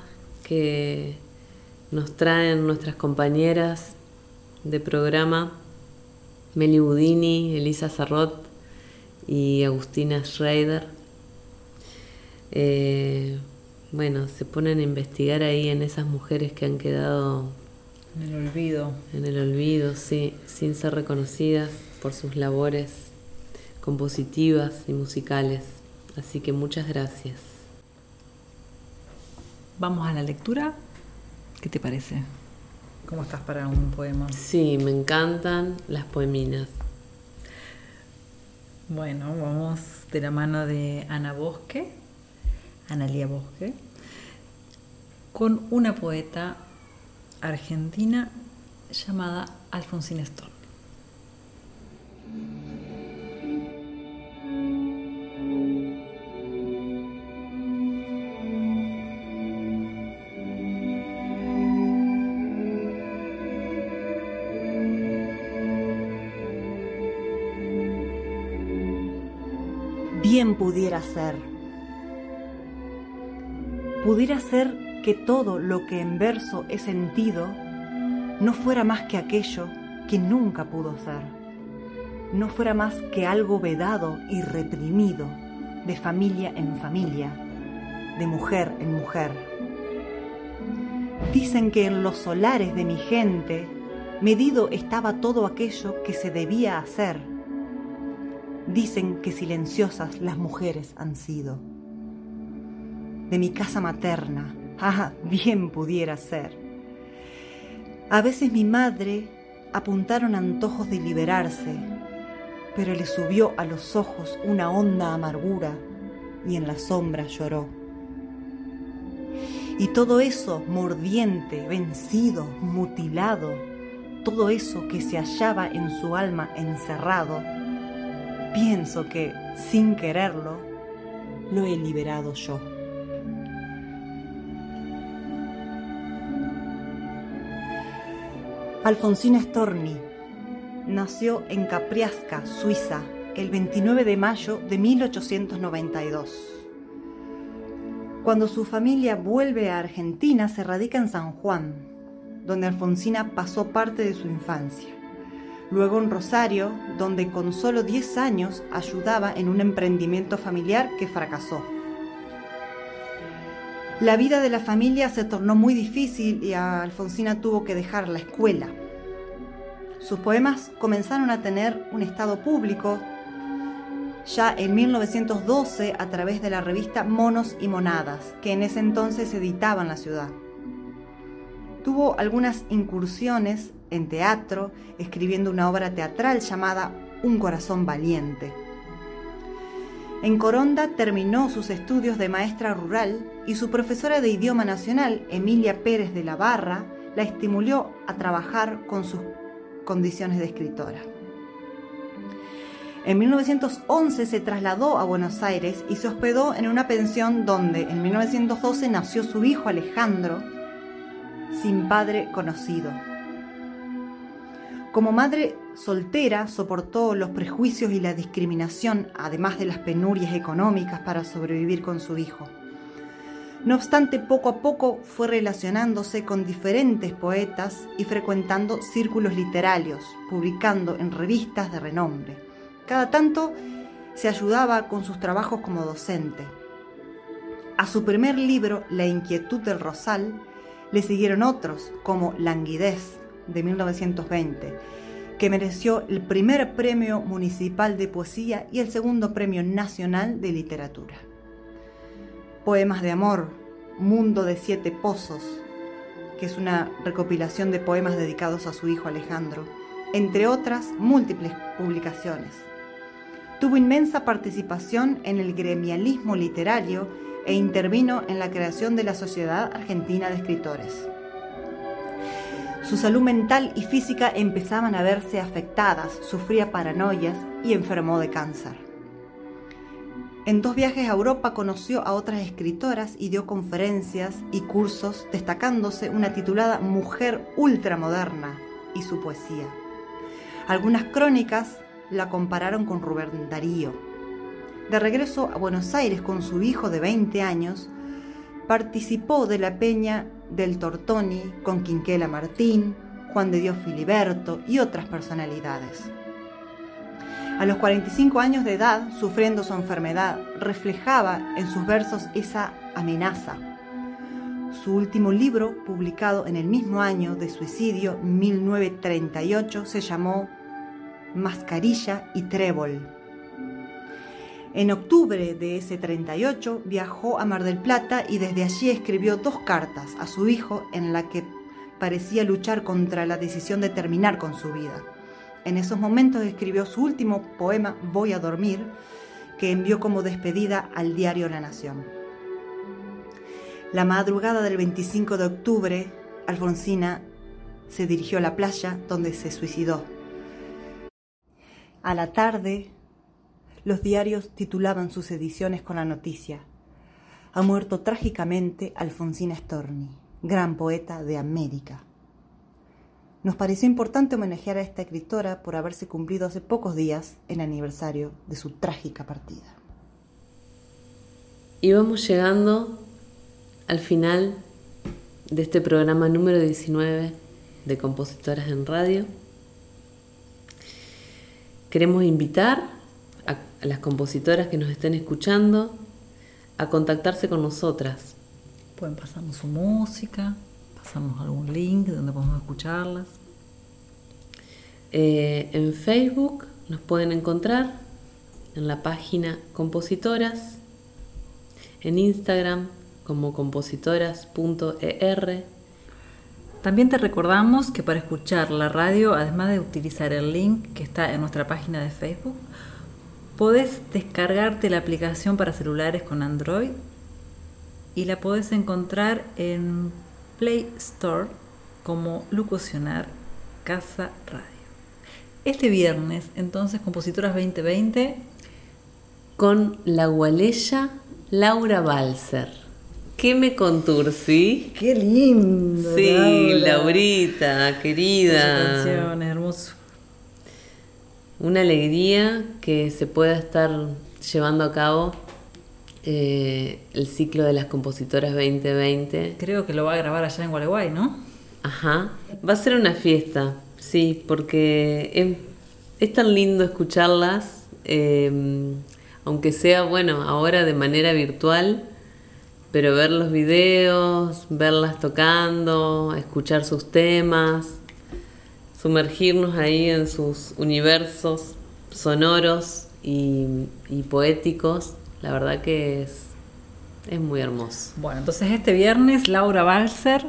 que nos traen nuestras compañeras de programa, Meli Budini, Elisa Sarrot y Agustina Schrader. Eh, bueno, se ponen a investigar ahí en esas mujeres que han quedado en el olvido. En el olvido, sí, sin ser reconocidas por sus labores compositivas y musicales. Así que muchas gracias. Vamos a la lectura. ¿Qué te parece? ¿Cómo estás para un poema? Sí, me encantan las poeminas. Bueno, vamos de la mano de Ana Bosque, Analía Bosque, con una poeta argentina llamada Alfonsina Storni. Bien pudiera ser. Pudiera ser que todo lo que en verso he sentido no fuera más que aquello que nunca pudo ser, no fuera más que algo vedado y reprimido, de familia en familia, de mujer en mujer. Dicen que en los solares de mi gente medido estaba todo aquello que se debía hacer. Dicen que silenciosas las mujeres han sido. De mi casa materna, ah, bien pudiera ser. A veces mi madre apuntaron antojos de liberarse, pero le subió a los ojos una honda amargura y en la sombra lloró. Y todo eso mordiente, vencido, mutilado, todo eso que se hallaba en su alma encerrado, pienso que, sin quererlo, lo he liberado yo. Alfonsina Storni nació en Capriasca, Suiza, el veintinueve de mayo de mil ochocientos noventa y dos. Cuando su familia vuelve a Argentina, se radica en San Juan, donde Alfonsina pasó parte de su infancia. Luego en Rosario, donde con solo diez años ayudaba en un emprendimiento familiar que fracasó. La vida de la familia se tornó muy difícil y Alfonsina tuvo que dejar la escuela. Sus poemas comenzaron a tener un estado público ya en mil novecientos doce a través de la revista Monos y Monadas, que en ese entonces se editaba en la ciudad. Tuvo algunas incursiones en teatro, escribiendo una obra teatral llamada Un corazón valiente. En Coronda terminó sus estudios de maestra rural y su profesora de idioma nacional, Emilia Pérez de la Barra, la estimuló a trabajar con sus condiciones de escritora. En mil novecientos once se trasladó a Buenos Aires y se hospedó en una pensión donde en mil novecientos doce nació su hijo Alejandro, sin padre conocido. Como madre soltera soportó los prejuicios y la discriminación, además de las penurias económicas para sobrevivir con su hijo. No obstante, poco a poco fue relacionándose con diferentes poetas y frecuentando círculos literarios, publicando en revistas de renombre. Cada tanto se ayudaba con sus trabajos como docente. A su primer libro, La inquietud del rosal, le siguieron otros, como Languidez, de mil novecientos veinte, que mereció el primer premio municipal de poesía y el segundo premio nacional de literatura. Poemas de amor, Mundo de siete pozos, que es una recopilación de poemas dedicados a su hijo Alejandro, entre otras múltiples publicaciones. Tuvo inmensa participación en el gremialismo literario e intervino en la creación de la Sociedad Argentina de Escritores. Su salud mental y física empezaban a verse afectadas, sufría paranoias y enfermó de cáncer. En dos viajes a Europa conoció a otras escritoras y dio conferencias y cursos, destacándose una titulada Mujer ultramoderna y su poesía. Algunas crónicas la compararon con Rubén Darío. De regreso a Buenos Aires con su hijo de veinte años, participó de la Peña del Tortoni con Quinquela Martín, Juan de Dios Filiberto y otras personalidades. A los cuarenta y cinco años de edad, sufriendo su enfermedad, reflejaba en sus versos esa amenaza. Su último libro, publicado en el mismo año de suicidio, mil novecientos treinta y ocho, se llamó Mascarilla y Trébol. En octubre de ese treinta y ocho viajó a Mar del Plata y desde allí escribió dos cartas a su hijo en la que parecía luchar contra la decisión de terminar con su vida. En esos momentos escribió su último poema, Voy a dormir, que envió como despedida al diario La Nación. La madrugada del veinticinco de octubre, Alfonsina se dirigió a la playa donde se suicidó. A la tarde, los diarios titulaban sus ediciones con la noticia: ha muerto trágicamente Alfonsina Storni, gran poeta de América. Nos pareció importante homenajear a esta escritora por haberse cumplido hace pocos días el aniversario de su trágica partida. Y vamos llegando al final de este programa número diecinueve de Compositoras en Radio. Queremos invitar a las compositoras que nos estén escuchando a contactarse con nosotras. Pueden pasarnos su música, pasarnos algún link donde podemos escucharlas. Eh, en Facebook nos pueden encontrar en la página Compositoras, en Instagram como compositoras punto e r. También te recordamos que para escuchar la radio, además de utilizar el link que está en nuestra página de Facebook, podés descargarte la aplicación para celulares con Android y la podés encontrar en Play Store como Locucionar Casa Radio. Este viernes, entonces, Compositoras veinte veinte. Con la gualeya Laura Balser. ¿Qué me conturcí? ¡Qué lindo! Sí, Laura. Laurita, querida. Esa canción, hermoso. Una alegría que se pueda estar llevando a cabo eh, el ciclo de las compositoras veinte veinte. Creo que lo va a grabar allá en Gualeguay, ¿no? Ajá. Va a ser una fiesta, sí, porque es, es tan lindo escucharlas, eh, aunque sea, bueno, ahora de manera virtual, pero ver los videos, verlas tocando, escuchar sus temas, sumergirnos ahí en sus universos sonoros y, y poéticos, la verdad que es, es muy hermoso. Bueno, entonces este viernes Laura Balser.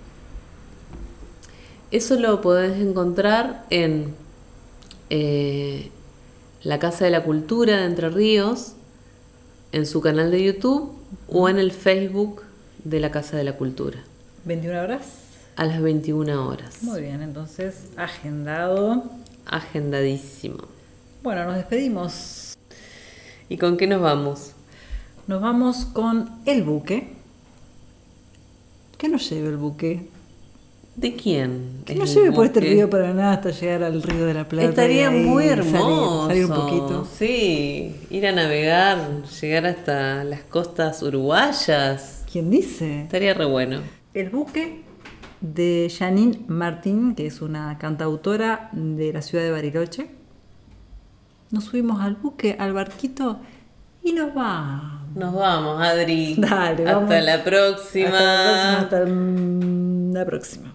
Eso lo podés encontrar en eh, la Casa de la Cultura de Entre Ríos, en su canal de YouTube o en el Facebook de la Casa de la Cultura. ¿veintiuna horas? A las veintiuna horas. Muy bien, entonces agendado. Agendadísimo. Bueno, nos despedimos. ¿Y con qué nos vamos? Nos vamos con El Buque. ¿Qué nos lleva el buque? ¿De quién? Que nos lleve por este río Paraná hasta llegar al río de la Plata. Estaría muy hermoso. Salir, salir un poquito. Sí, ir a navegar, llegar hasta las costas uruguayas. ¿Quién dice? Estaría re bueno. El Buque, de Janine Martín, que es una cantautora de la ciudad de Bariloche. Nos subimos al buque, al barquito, y nos vamos. Nos vamos, Adri. Dale, hasta vamos. La próxima. Hasta la próxima. Hasta la próxima.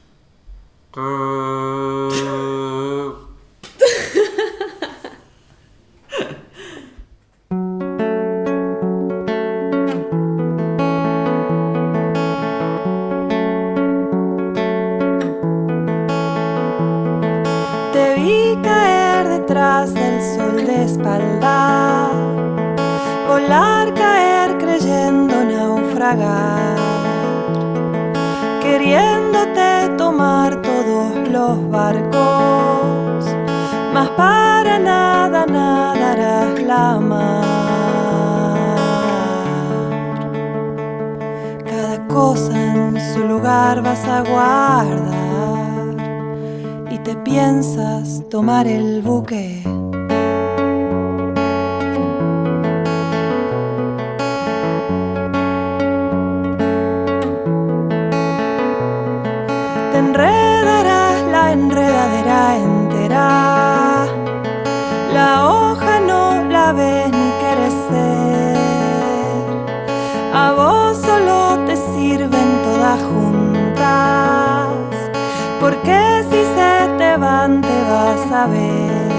Te vi caer detrás del sol de espalda, volar, caer creyendo naufragar, queriéndote tomar todos los barcos, mas para nada nadarás la mar. Cada cosa en su lugar vas a guardar y te piensas tomar el buque. Te enredarás la enredadera entera, la hoja no la ves ni quieres ser, a vos solo te sirven todas juntas, porque si se te van te vas a ver.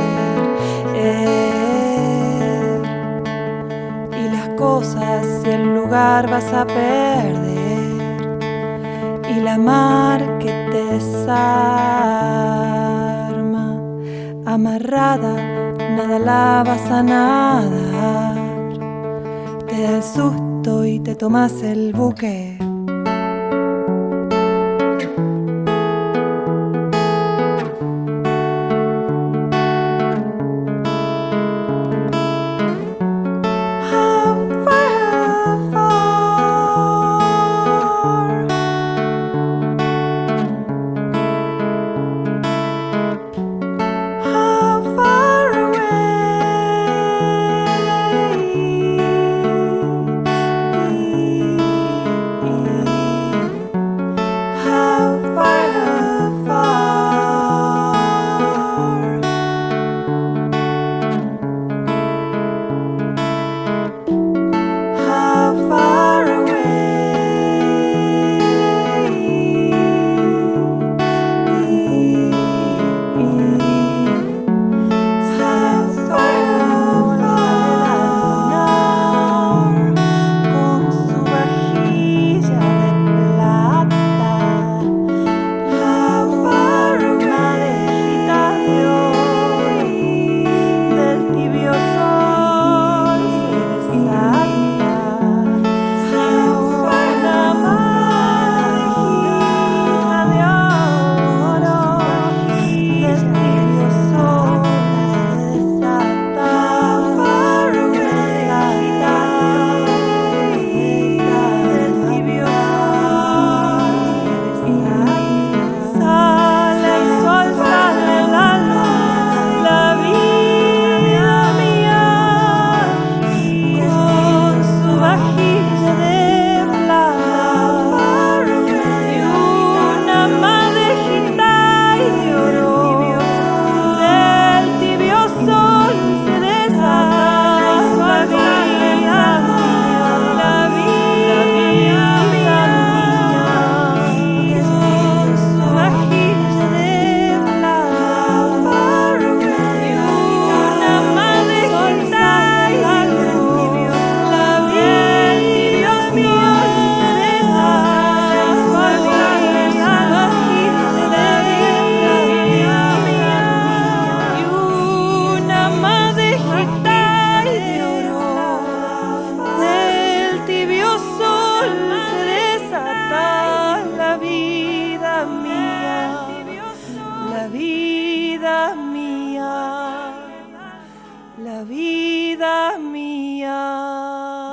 Y las cosas y el lugar vas a perder, y la mar que te desarma, amarrada, nada la vas a nadar. Te da el susto y te tomas el buque.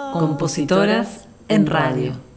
Compositoras en radio.